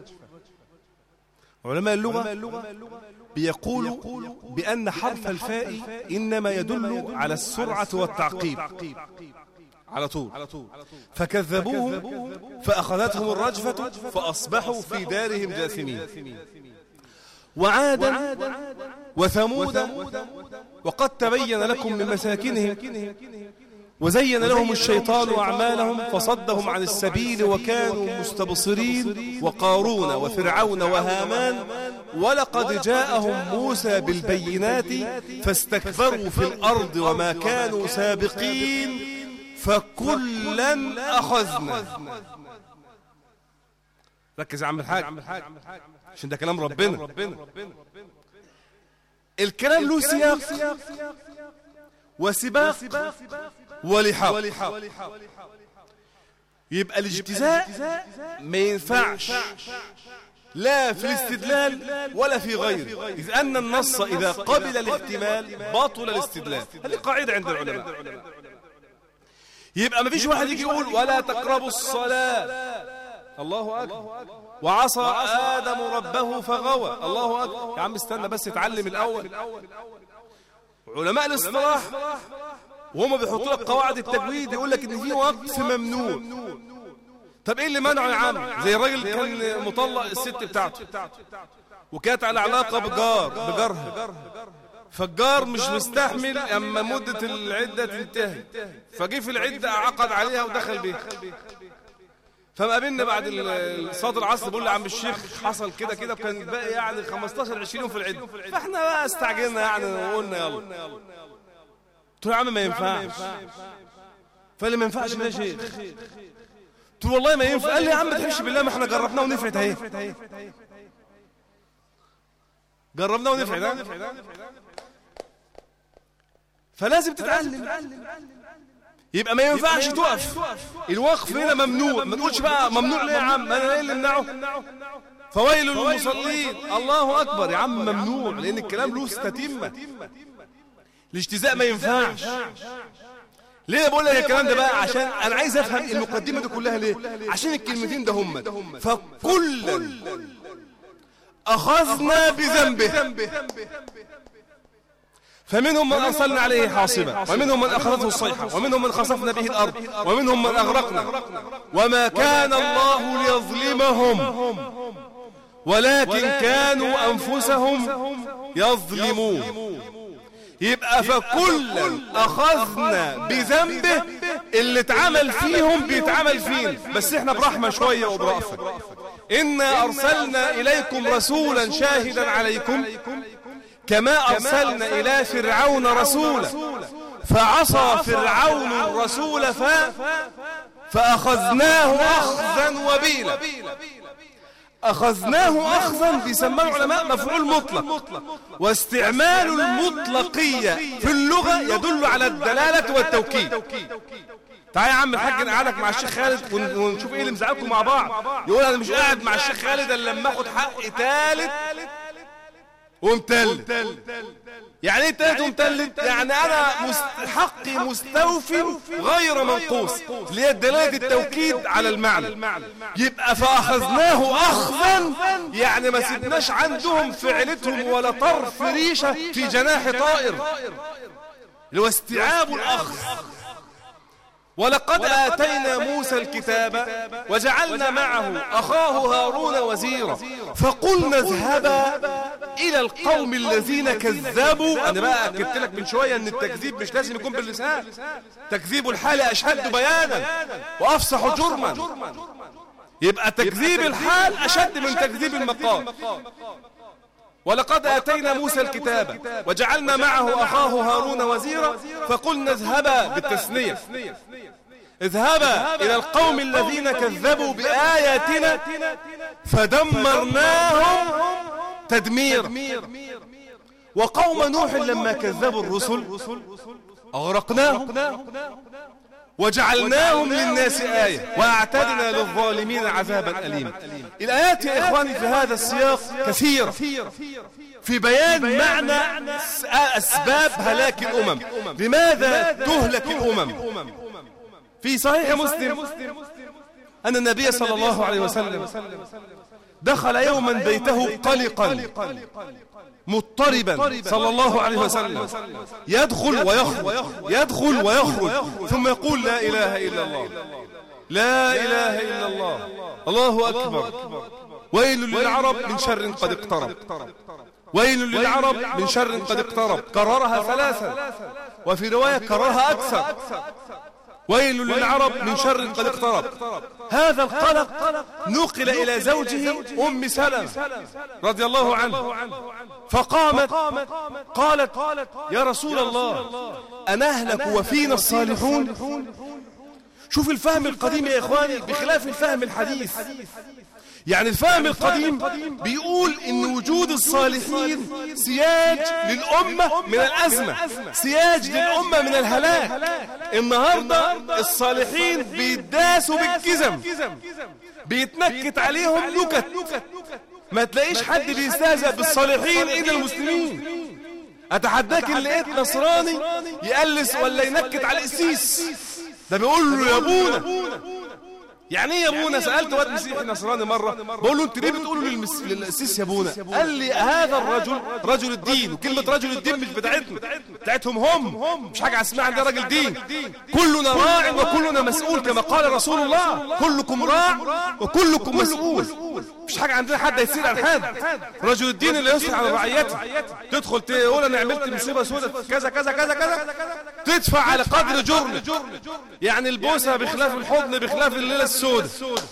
علماء اللغة بيقولوا بأن حرف الفاء إنما يدل على السرعة والتعقيب على طول. فكذبوه فأخذتهم الرجفة فأصبحوا في دارهم جاثمين. وعادا وثمودا وقد تبين لكم من مساكنهم وزين لهم الشيطان أعمالهم فصدهم عن السبيل وكانوا مستبصرين. وقارون وفرعون وهامان ولقد جاءهم موسى بالبينات فاستكبروا في الأرض وما كانوا سابقين فكلا أخذنا. ركز يا عم الحاج عشان ده كلام ربنا. الكلام له سياق وسباق ولحاق. يبقى الاجتزاء ما ينفعش لا في الاستدلال ولا في غيره، إذ أن النص إذا قبل الاحتمال بطل الاستدلال. هذه قاعدة عند العلماء. يبقى ما فيش واحد يجي يقول ولا تقربوا الصلاة الله أكبر وعصى آدم ربه فغوى الله أكبر. يا عم استنى بس اتعلم الأول. علماء الاصطلاح وهم بيحطوا لك قواعد التجويد يقول لك ان في وقف ممنوع. طب ايه اللي منعه يا عم؟ زي الراجل كان مطلق الست بتاعته وكانت على علاقه بجار بجارها، فالجار مش مستحمل اما مده العده تنتهي، فجه في العده عقد عليها ودخل بيها. فمقابلنا بعد صلاه العصر بقول له عم الشيخ حصل كده كده وكان باقي يعني خمستاشر عشرين يوم في العده، فاحنا بقى استعجلنا يعني وقلنا يلا. قلت له يا عم ما ينفعش. فقال لي ما ينفعش ليه يا شيخ؟ قلت له والله ما ينفع. قال لي يا عم ما تحبش بالله ما احنا جربناه ونفعت اهي. جربناه ونفعت اهي. فلازم تتعلم. يبقى ما ينفعش تقف. الوقف هنا ممنوع. ما تقولش بقى ممنوع ليه يا عم؟ انا ايه اللي منعه؟ فويل للمصلين الله اكبر. يا عم ممنوع لان الكلام له استتمه. الاجتزاء ما ينفعش. ليه بقول لك الكلام ده بقى؟ عشان انا عايز افهم المقدمه دي كلها ليه. عشان الكلمتين ده هم فكلا اخذنا بذنبه فمنهم من ارسلنا عليه حاصبا ومنهم من اخذته الصيحه ومنهم من خسفنا به الارض ومنهم من اغرقنا وما كان الله ليظلمهم ولكن كانوا انفسهم يظلمون. يبقى فكلا أخذنا بذنبه. اللي اتعمل فيهم بيتعمل فينا، بس احنا برحمة شوية وبرأفة. إنا أرسلنا إليكم رسولا شاهدا عليكم كما أرسلنا إلى فرعون رسولا فعصى فرعون الرسول ف... فأخذناه أخذا وبيلا. أخذناه أخذا بيسمى العلماء مفعول مطلق، واستعمال المطلقية في اللغة يدل على الدلالة والتوكيد. تعال يا عم الحاج نقعدك مع الشيخ خالد ونشوف ايه اللي مزعلكم مع بعض. يقول انا مش قاعد مع الشيخ خالد الا لما اخد حق ثالث ومتلت. يعني ايه ثالث ومتلت؟ يعني انا حقي مستوفي غير منقوص، اللي هي دلاله التوكيد على المعنى. يبقى فاخذناه اخذا يعني ما سيبناش عندهم فعلتهم ولا طرف ريشه في جناح طائر، اللي هو استيعاب الاخذ. ولقد آتينا موسى الكتاب وجعلنا معه أخاه هارون وزيرا فقلنا اذهبا إلى القوم الذين كذبوا. أنا بقى أكدت لك من شوية أن التكذيب مش لازم يكون باللسان، تكذيب الحال أشد بيانا وأفصح جرما. يبقى تكذيب الحال أشد من تكذيب المقام. ولقد آتينا موسى الكتاب وجعلنا معه أخاه هارون وزيرا فقلنا اذهبا بالتثنية اذهبا إلى القوم الذين كذبوا بآياتنا فدمرناهم تدمير. وقوم نوح لما كذبوا الرسل أغرقناهم وجعلناهم للناس آية وأعتدنا للظالمين عذابا أليما. الآيات يا إخواني في هذا السياق كثيرة في بيان معنى أسباب هلاك الأمم، لماذا تهلك الأمم. في صحيح مسلم أن النبي صلى الله عليه وسلم دخل يوما بيته قلقا مضطربا صلى الله عليه وسلم، يدخل ويخرج يدخل ويخرج ثم يقول لا إله إلا الله لا إله إلا الله الله أكبر، ويل للعرب من شر قد اقترب، ويل للعرب من شر قد اقترب. كررها ثلاثا، وفي رواية كررها أكثر، ويل للعرب من شر قد اقترب. هذا القلق نقل إلى زوجه أم سلمة رضي الله عنه، فقامت قالت يا رسول الله أنهلك وفينا الصالحون. شوف الفهم القديم يا إخواني بخلاف الفهم الحديث. يعني الفهم القديم بيقول إن وجود الصالحين سياج للأمة من الأزمة، سياج للأمة من الهلاك. النهاردة الصالحين بيداسوا بالجزم، بيتنكت عليهم نكت، ما تلاقيش حد بيستهزأ بالصالحين إلا المسلمين. أتحداك اللي لقيت نصراني يقلس ولا ينكت على القسيس، ده بيقول له يا ابونا. يعني ايه يا ابونا؟ سألت واد مسيحي نصراني مرة بقول له انت ليه بتقولوا للمس... للقسيس يا ابونا؟ قال لي هذا الرجل رجل الدين، وكلمة رجل الدين مش بتاعتنا، بتاعتهم هم، مش حاجة اسمها عندنا راجل دين. كلنا راع وكلنا مسؤول كما قال رسول الله، كلكم راع وكلكم مسؤول. مش حاجة عندنا حد يسير عن حد. رجل الدين اللي يسير على رعيته. تدخل تقول انا عملت مصيبة سودة كذا كذا كذا كذا، تدفع على قدر جرم. يعني البوسة بخلاف الحضن بخلاف الليلة السودة،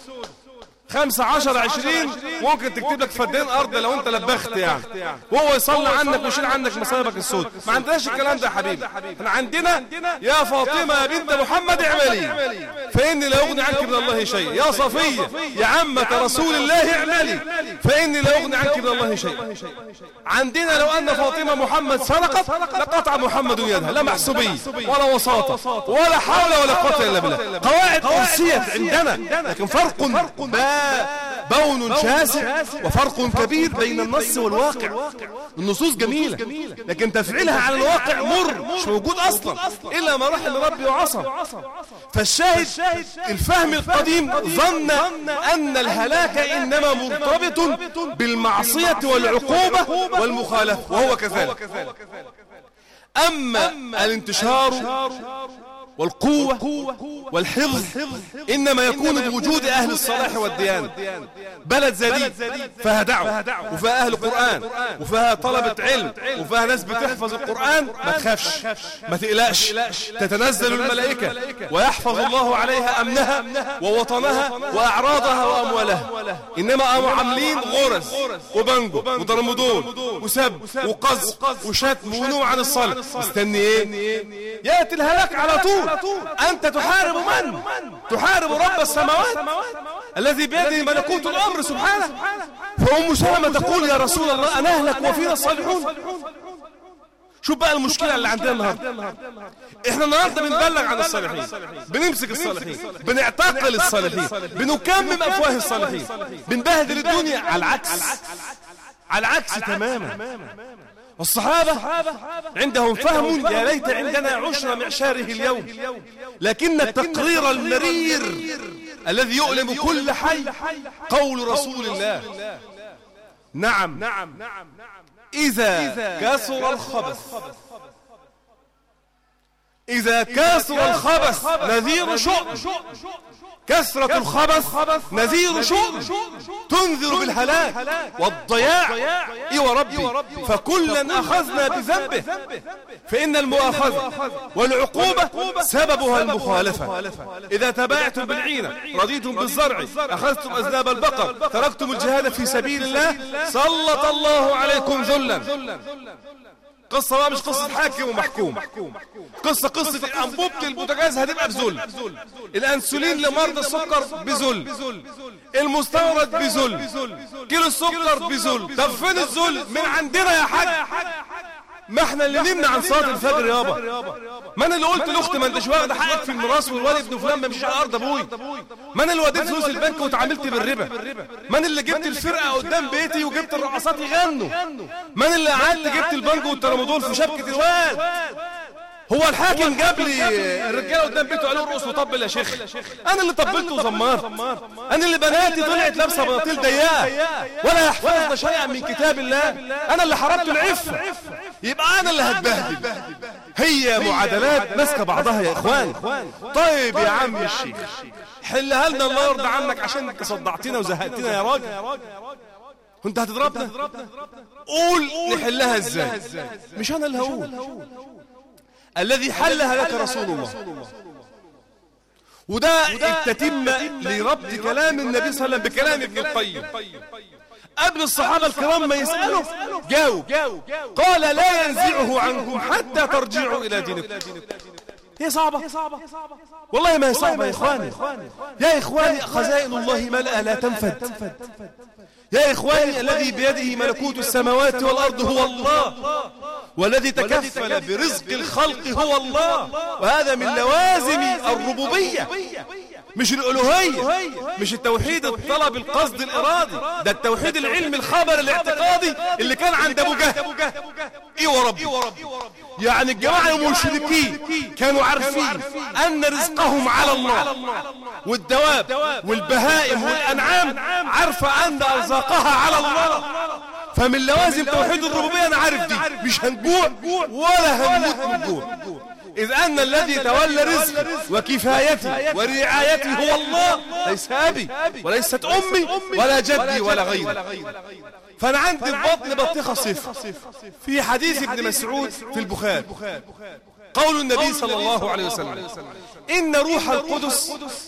خمسة عشر عشرين ممكن تكتب لك فدان أرض لو أنت لبخت يعني، وهو يصلي عنك ويشيل عنك مصايبك السود. ما عندناش الكلام ده يا حبيبي. احنا عندنا يا فاطمة يا بنت محمد اعملي فإني لا أغني عنك من الله شيء، يا صفية يا عمة رسول الله اعملي فإني لا أغني عنك من الله شيء. عندنا لو أن فاطمة محمد سرقت لقطع محمد يدها، لا محسوبية ولا وساطة ولا حول ولا قوة إلا بالله. قواعد أرسيت عندنا، لكن فرق بون شاسع وفرق كبير بين النص والواقع. النصوص جميلة لكن تفعيلها على الواقع مر، مش موجود أصلا إلا ما رحم ربي وعصم. فالشاهد الفهم القديم ظن أن الهلاك إنما مرتبط بالمعصية والعقوبة والمخالفة، وهو كذلك. أما الانتشار والقوة والحفظ إنما يكون بوجود أهل الصلاح والديانة. بلد زديد فيها دعوة وفيها أهل قرآن وفيها طلبة علم وفيها ناس بتحفظ القرآن، ما تخافش ما تقلقش، تتنزل الملائكة ويحفظ الله عليها أمنها ووطنها وأعراضها وأموالها. إنما عاملين غرز وبنجو وضرمدون وسب وقذف وشتم ونوع عن الصلاة. مستني إيه؟ يأتي الهلاك على طول. أنت تحارب من؟ تحارب رب السماوات الذي بيده ملكوت الأمر سبحانه. فأم سلمة تقول يا رسول الله أنهلك وفينا الصالحون. شوف بقى المشكلة اللي عندنا النهاردة. احنا النهاردة بنبلغ عن الصالحين، بنمسك الصالحين، بنعتقل الصالحين، بنكمم أفواه الصالحين، بنبهدل الدنيا. على العكس على العكس تماما. والصحابة عندهم فهم يا ليت عندنا عشر معشاره اليوم، لكن التقرير المرير الذي يؤلم كل حي قول رسول الله. نعم إذا كثر الخبث إذا كثر الخبث نذير شؤم. كثرة الخبث نذير شؤم تنذر بالهلاك والضياع. إي وربي فكلا أخذنا بذنبه، فإن المؤاخذة والعقوبة سببها المخالفة. إذا تباعتم بالعينة رضيتم بالزرع أخذتم أذناب البقر تركتم الجهاد في سبيل الله سلط الله عليكم ذلا. قصة بقى مش قصة حاكم ومحكوم، قصة قصة أنبوبة البوتاجاز هتبقى بذل، الأنسولين لمرضى السكر بذل، المستورد بذل، كيلو السكر بذل. طب فين الذل؟ من عندنا يا حاج. ما احنا اللي نمنا عن صلاة الفجر يابا. ما انا اللي قلت لاختي ما انتش واخده حقك في الميراث والوالد ابن فلان ما يمشيش على ارض ابوي. ما انا اللي وديت فلوس البنك وتعاملت بالربا. ما انا اللي جبت الفرقه قدام بيتي وجبت الرقصات يغنوا. ما انا اللي قعدت جبت البنجو والترامادول في شبكه الواد. هو الحاكم جاب لي الرجاله قدام بيته قالوا ارقص وطبل يا شيخ. انا اللي طبلت وزمرت. انا اللي بناتي طلعت لابسه بناطيل ضيقه ولا يحفظن شيئا من كتاب الله. انا اللي حرمت العفه. يبقى انا اللي هتبهدل. هي معادلات ماسكه بعضها يا اخوان. طيب يا عم الشيخ حلها لنا الله يرضى عنك عشان انت صدعتنا وزهقتنا يا راجل. كنت هتضربنا؟ قول نحلها ازاي. مش انا اللي هقول. الذي حلها لك رسول الله. وده التتمة لربط كلام النبي صلى الله عليه وسلم بكلام ابن القيم. قبل الصحابة الكرام ما يسألوا جاوب قال لا ينزعه عنكم حتى ترجعوا إلى دينكم. هي صعبة والله ما هي صعبة يا إخواني. يا إخواني خزائن الله ملأ لا تنفد. يا إخواني الذي بيده ملكوت السماوات والأرض هو الله، والذي تكفل برزق الخلق هو الله. وهذا من لوازم الربوبية مش الألوهية، مش التوحيد الطلب القصد الإرادي، ده التوحيد العلم الخبر الاعتقادي اللي كان عند أبو جهل. إيه وربي يعني الجماعة المشركين كانوا عارفين أن رزقهم على الله، والدواب والبهائم والأنعام عارفة أن أرزاقها على الله. فمن لوازم توحيد الربوبية أنا عارف دي مش هنجوع ولا هنموت من الجوع، إذ أن الذي تولى رزقي وكفايتي ورعايتي هو الله، ليس أبي وليست أمي ولا جدي ولا غيري. فأنا عندي البطن بطيخة صفر. في حديث ابن مسعود في البخاري قول النبي صلى الله عليه وسلم إن روح القدس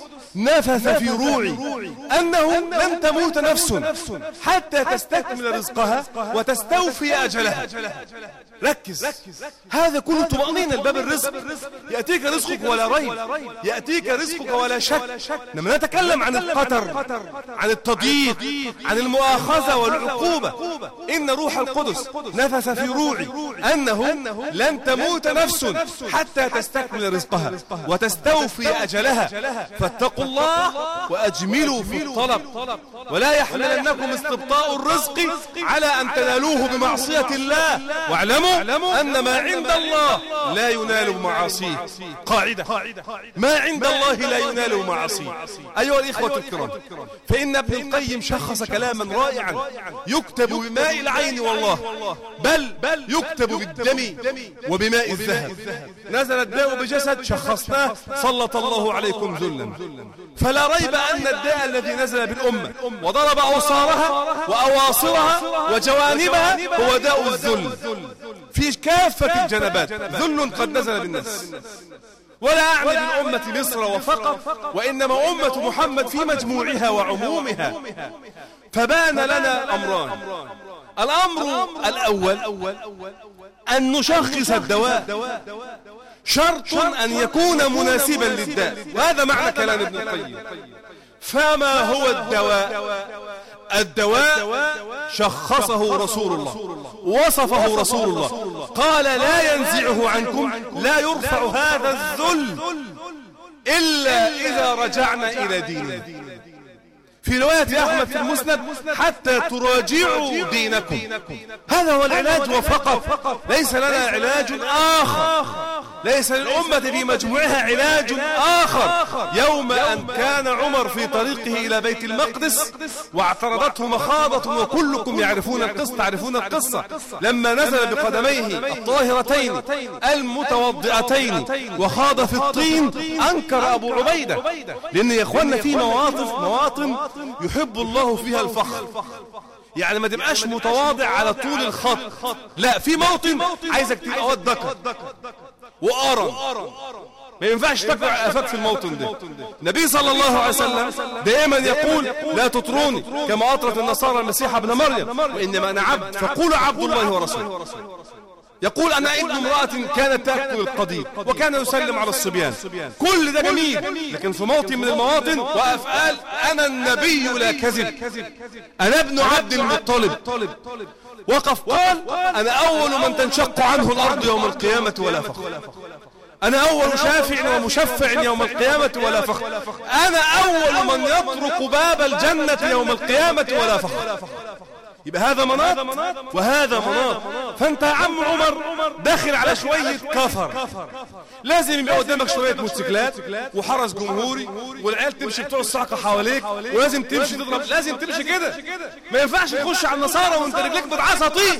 نفث في روعي أنه لن تموت نفس حتى تستكمل رزقها وتستوفي أجلها. ركز، هذا كله طمأنينة الباب الرزق. يأتيك رزقك ولا ريب، يأتيك رزقك ولا شك. لما نتكلم عن القدر، عن التضييق، عن المؤاخذة والعقوبة، إن روح القدس نفث في روعي أنه لن تموت نفس حتى تستكمل رزقها وتستوفي أجلها فاتقوا الله وأجملوا في الطلب ولا يحملنكم استبطاء الرزق على أن تنالوه بمعصية الله، واعلموا أن ما عند الله لا ينال بمعاصيه. قاعدة ما عند الله لا ينال بمعاصيه. أيها الإخوة الكرام، فإن ابن القيم شخص كلاما رائعا يكتب بماء العين والله، بل يكتب بالدم وبماء الذهب. نزل الداء بجسد شخصناه سلط الله عليكم ذلا. فلا ريب أن الداء الذي نزل بالأمة وضرب أوصارها وأواصرها وجوانبها هو داء الذل في كافة الجنبات. ذل قد نزل بالناس، ولا أعني بالأمة مصر وفقط، وإنما أمة محمد في مجموعها وعمومها. فبان لنا أمران. الأمر الأول أن نشخص الدواء، شرط أن يكون مناسبا للداء، وهذا معنى كلام ابن القيم. فما هو الدواء؟ الدواء شخصه رسول الله، وصفه رسول الله، قال لا ينزعه عنكم، لا يرفع هذا الذل إلا إذا رجعنا إلى ديننا. في رواية أحمد في المسند حتى تراجعوا دينكم. هذا هو العلاج وفقط، ليس لنا علاج آخر، ليس للأمة في مجموعها علاج آخر. يوم أن كان عمر في طريقه إلى بيت المقدس واعترضته مخاضة، وكلكم يعرفون القصة تعرفون القصة، لما نزل بقدميه الطاهرتين المتوضئتين وخاض في الطين أنكر أبو عبيدة، لأن يا إخواننا في مواطف مواطن يحب الله فيها الفخر، يعني ما تبقاش متواضع على طول الخط، لا، في موطن عايزك تبقى ودك وقرم، ما ينفعش تقع آفات في الموطن ده. النبي صلى الله عليه وسلم دائما يقول لا تطروني كما أطرت النصارى المسيح ابن مريم، وإنما أنا عبد فقولوا عبد الله ورسوله. يقول أنا ابن امرأة كانت تأكل القضيب وكان يسلم على الصبيان. كل ده جميل، لكن في موطن من المواطن وقف قال أنا النبي لا كذب، أنا ابن عبد المطلب. وقف قال أنا أول من تنشق عنه الأرض يوم القيامة ولا فخر، أنا أول شافع ومشفع يوم القيامة ولا فخر، أنا أول من يطرق باب الجنة يوم القيامة ولا فخر. يبقى هذا مناط وهذا مناط. فانت يا عم عمر داخل على شوية كفر، لازم يبقى قدامك شوية موتوسيكلات وحرس جمهوري والعيال تمشي بتوع الصعقة حواليك، ولازم تمشي تضرب، لازم تمشي كده. ما ينفعش تخش على النصارى وانت رجليك بتعصى طين.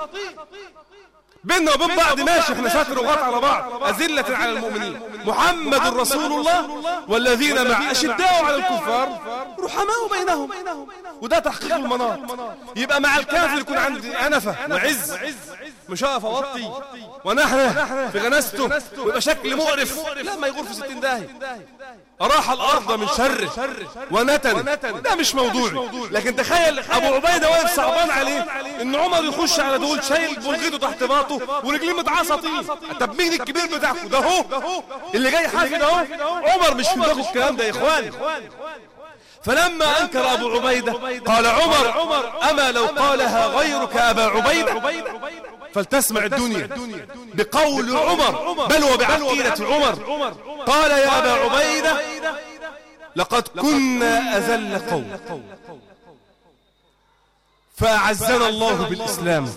بيننا وبين بعض ماشي، احنا ساتر وغط على بعض، أذلة على المؤمنين محمد رسول الله والذين معه أشداء على الكفار رحماء بينهم، وده تحقيق المناط. يبقى مع الكافر يكون عندي أنفة وعز، مش هقف أوطي ونحن في غنسته ويبقى شكل مقرف، لا ما يغور في ستين داهية. أراح الأرض من شر ونتن، ده مش موضوعي. لكن تخيل أبو عبيدة واقف صعبان عليه إن عمر يخش على دول شايل بلغيته تحت باطه ورجليه متعصى طين. طب مين الكبير بتاعكم ده؟ هو اللي جاي حافظ اهو. عمر مش في دماغه الكلام ده يا إخوان. فلما أنكر أبو عبيدة قال عمر أما لو قالها غيرك أبا عبيدة، فلتسمع الدنيا بقول عمر بل وبعقيدة عمر. قال يا أبا عبيدة لقد كنا أذل قوم فأعزنا الله بالإسلام،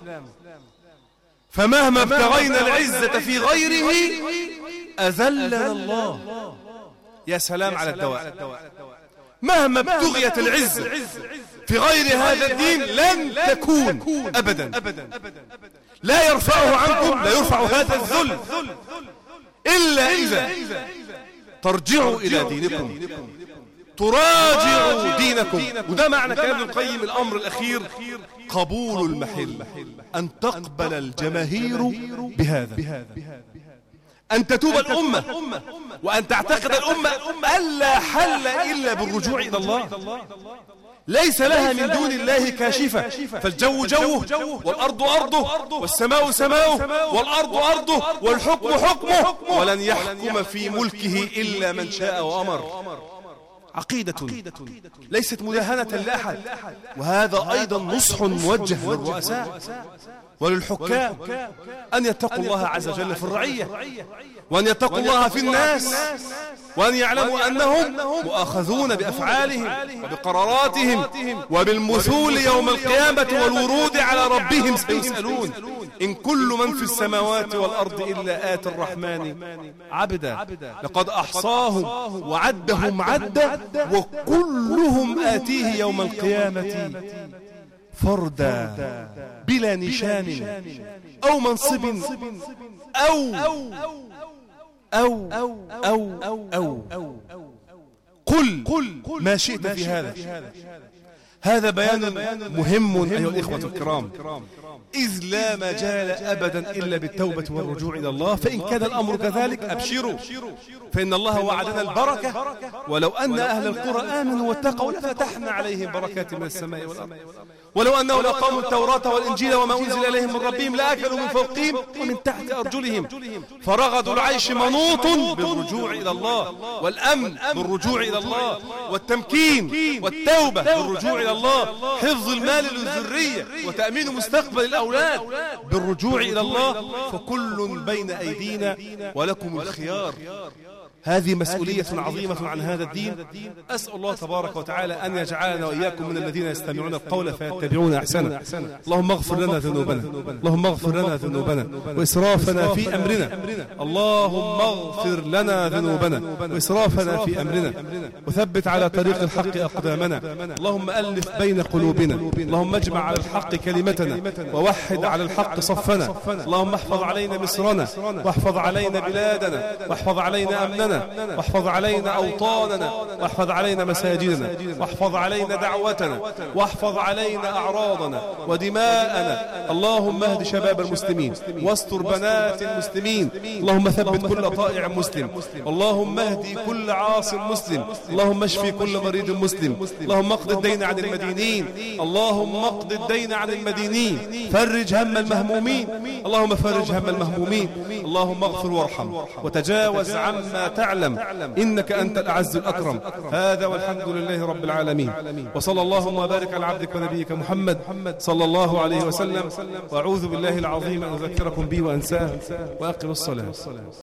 فمهما ابتغينا العزة في غيره أذلنا الله. يا سلام على الدواء. مهما ابتغيت العزة في غير هذا الدين لن تكون أبدا، لا يرفعه عنكم، لا يرفع هذا الذل إلا إذا ترجعوا إلى دينكم، تراجعوا دينكم. وده معنى كلام ابن القيم. الأمر الأخير قبول المحل، أن تقبل الجماهير بهذا، أن تتوب الأمة وأن تعتقد الأمة ألا حل إلا بالرجوع إلى الله، ليس لها من دون الله كاشفة. فالجو جوه والأرض أرضه والسماء سماؤه والأرض أرضه والحكم حكمه، ولن يحكم في ملكه إلا من شاء وأمر. عقيدة ليست مداهنة لأحد. وهذا أيضا نصح موجه للرؤساء وللحكام أن يتقوا الله عز وجل في الرعية، وأن يتقوا الله في الناس، وأن يعلموا أنهم مؤاخذون بأفعالهم وبقراراتهم، وبالمثول يوم القيامة والورود على ربهم سيسألون. إن كل من في السماوات والأرض إلا آتي الرحمن عبدا لقد أحصاهم وعدهم عدا وكلهم آتيه يوم القيامة فردا بلا نشان أو منصب أو أو أو أو أو قل ما شئت في هذا. هذا بيان مهم أيها الإخوة الكرام، إذ لا مجال أبدا إلا بالتوبة والرجوع إلى الله. فإن كان الأمر كذلك أبشروا، فإن الله وعدنا البركة، ولو أن أهل القرى آمنوا واتقوا لفتحنا عليهم بركات من السماء والأرض، ولو أنهم لقاموا التوراة والإنجيل وما أنزل إليهم من ربهم لأكلوا من فوقهم ومن تحت أرجلهم. فرغد العيش منوط بالرجوع إلى الله، والأمن بالرجوع إلى الله، والتمكين والتوبة بالرجوع إلى الله، حفظ المال للذرية وتأمين مستقبل الأولاد بالرجوع إلى الله. فكل بين أيدينا ولكم الخيار. هذه مسؤولية عظيمة عن هذا الدين. أسأل الله تبارك وتعالى أن يجعلنا وإياكم من الذين يستمعون القول فيتبعون أحسنه. اللهم اغفر لنا ذنوبنا، اللهم اغفر لنا ذنوبنا وإسرافنا في أمرنا، اللهم اغفر لنا ذنوبنا وإسرافنا في أمرنا، وثبت على طريق الحق أقدامنا. اللهم ألف بين قلوبنا، اللهم اجمع على الحق كلمتنا ووحد على الحق صفنا. اللهم احفظ علينا مصرنا، واحفظ علينا بلادنا، واحفظ علينا أمننا، واحفظ علينا أوطاننا، واحفظ علينا مساجدنا، واحفظ علينا دعوتنا، واحفظ علينا علينا أعراضنا ودماءنا. اللهم اهد شباب المسلمين واستر بنات المسلمين. اللهم ثبت كل طائع مسلم. اللهم اهدي كل عاص مسلم. اللهم اشفي كل مريض مسلم. اللهم اقض الدين عن المدينين. اللهم اقض الدين عن المدينين. فرج هم المهمومين. اللهم فرج هم المهمومين. اللهم اغفر وارحم وتجاوز عما تعلم، إنك أنت الأعز الأكرم. هذا والحمد لله رب العالمين، وصلى الله وبارك على عبدك ونبيك محمد صلى الله عليه وسلم. وأعوذ بالله العظيم أن أذكركم به وأنساه، وأقم الصلاة.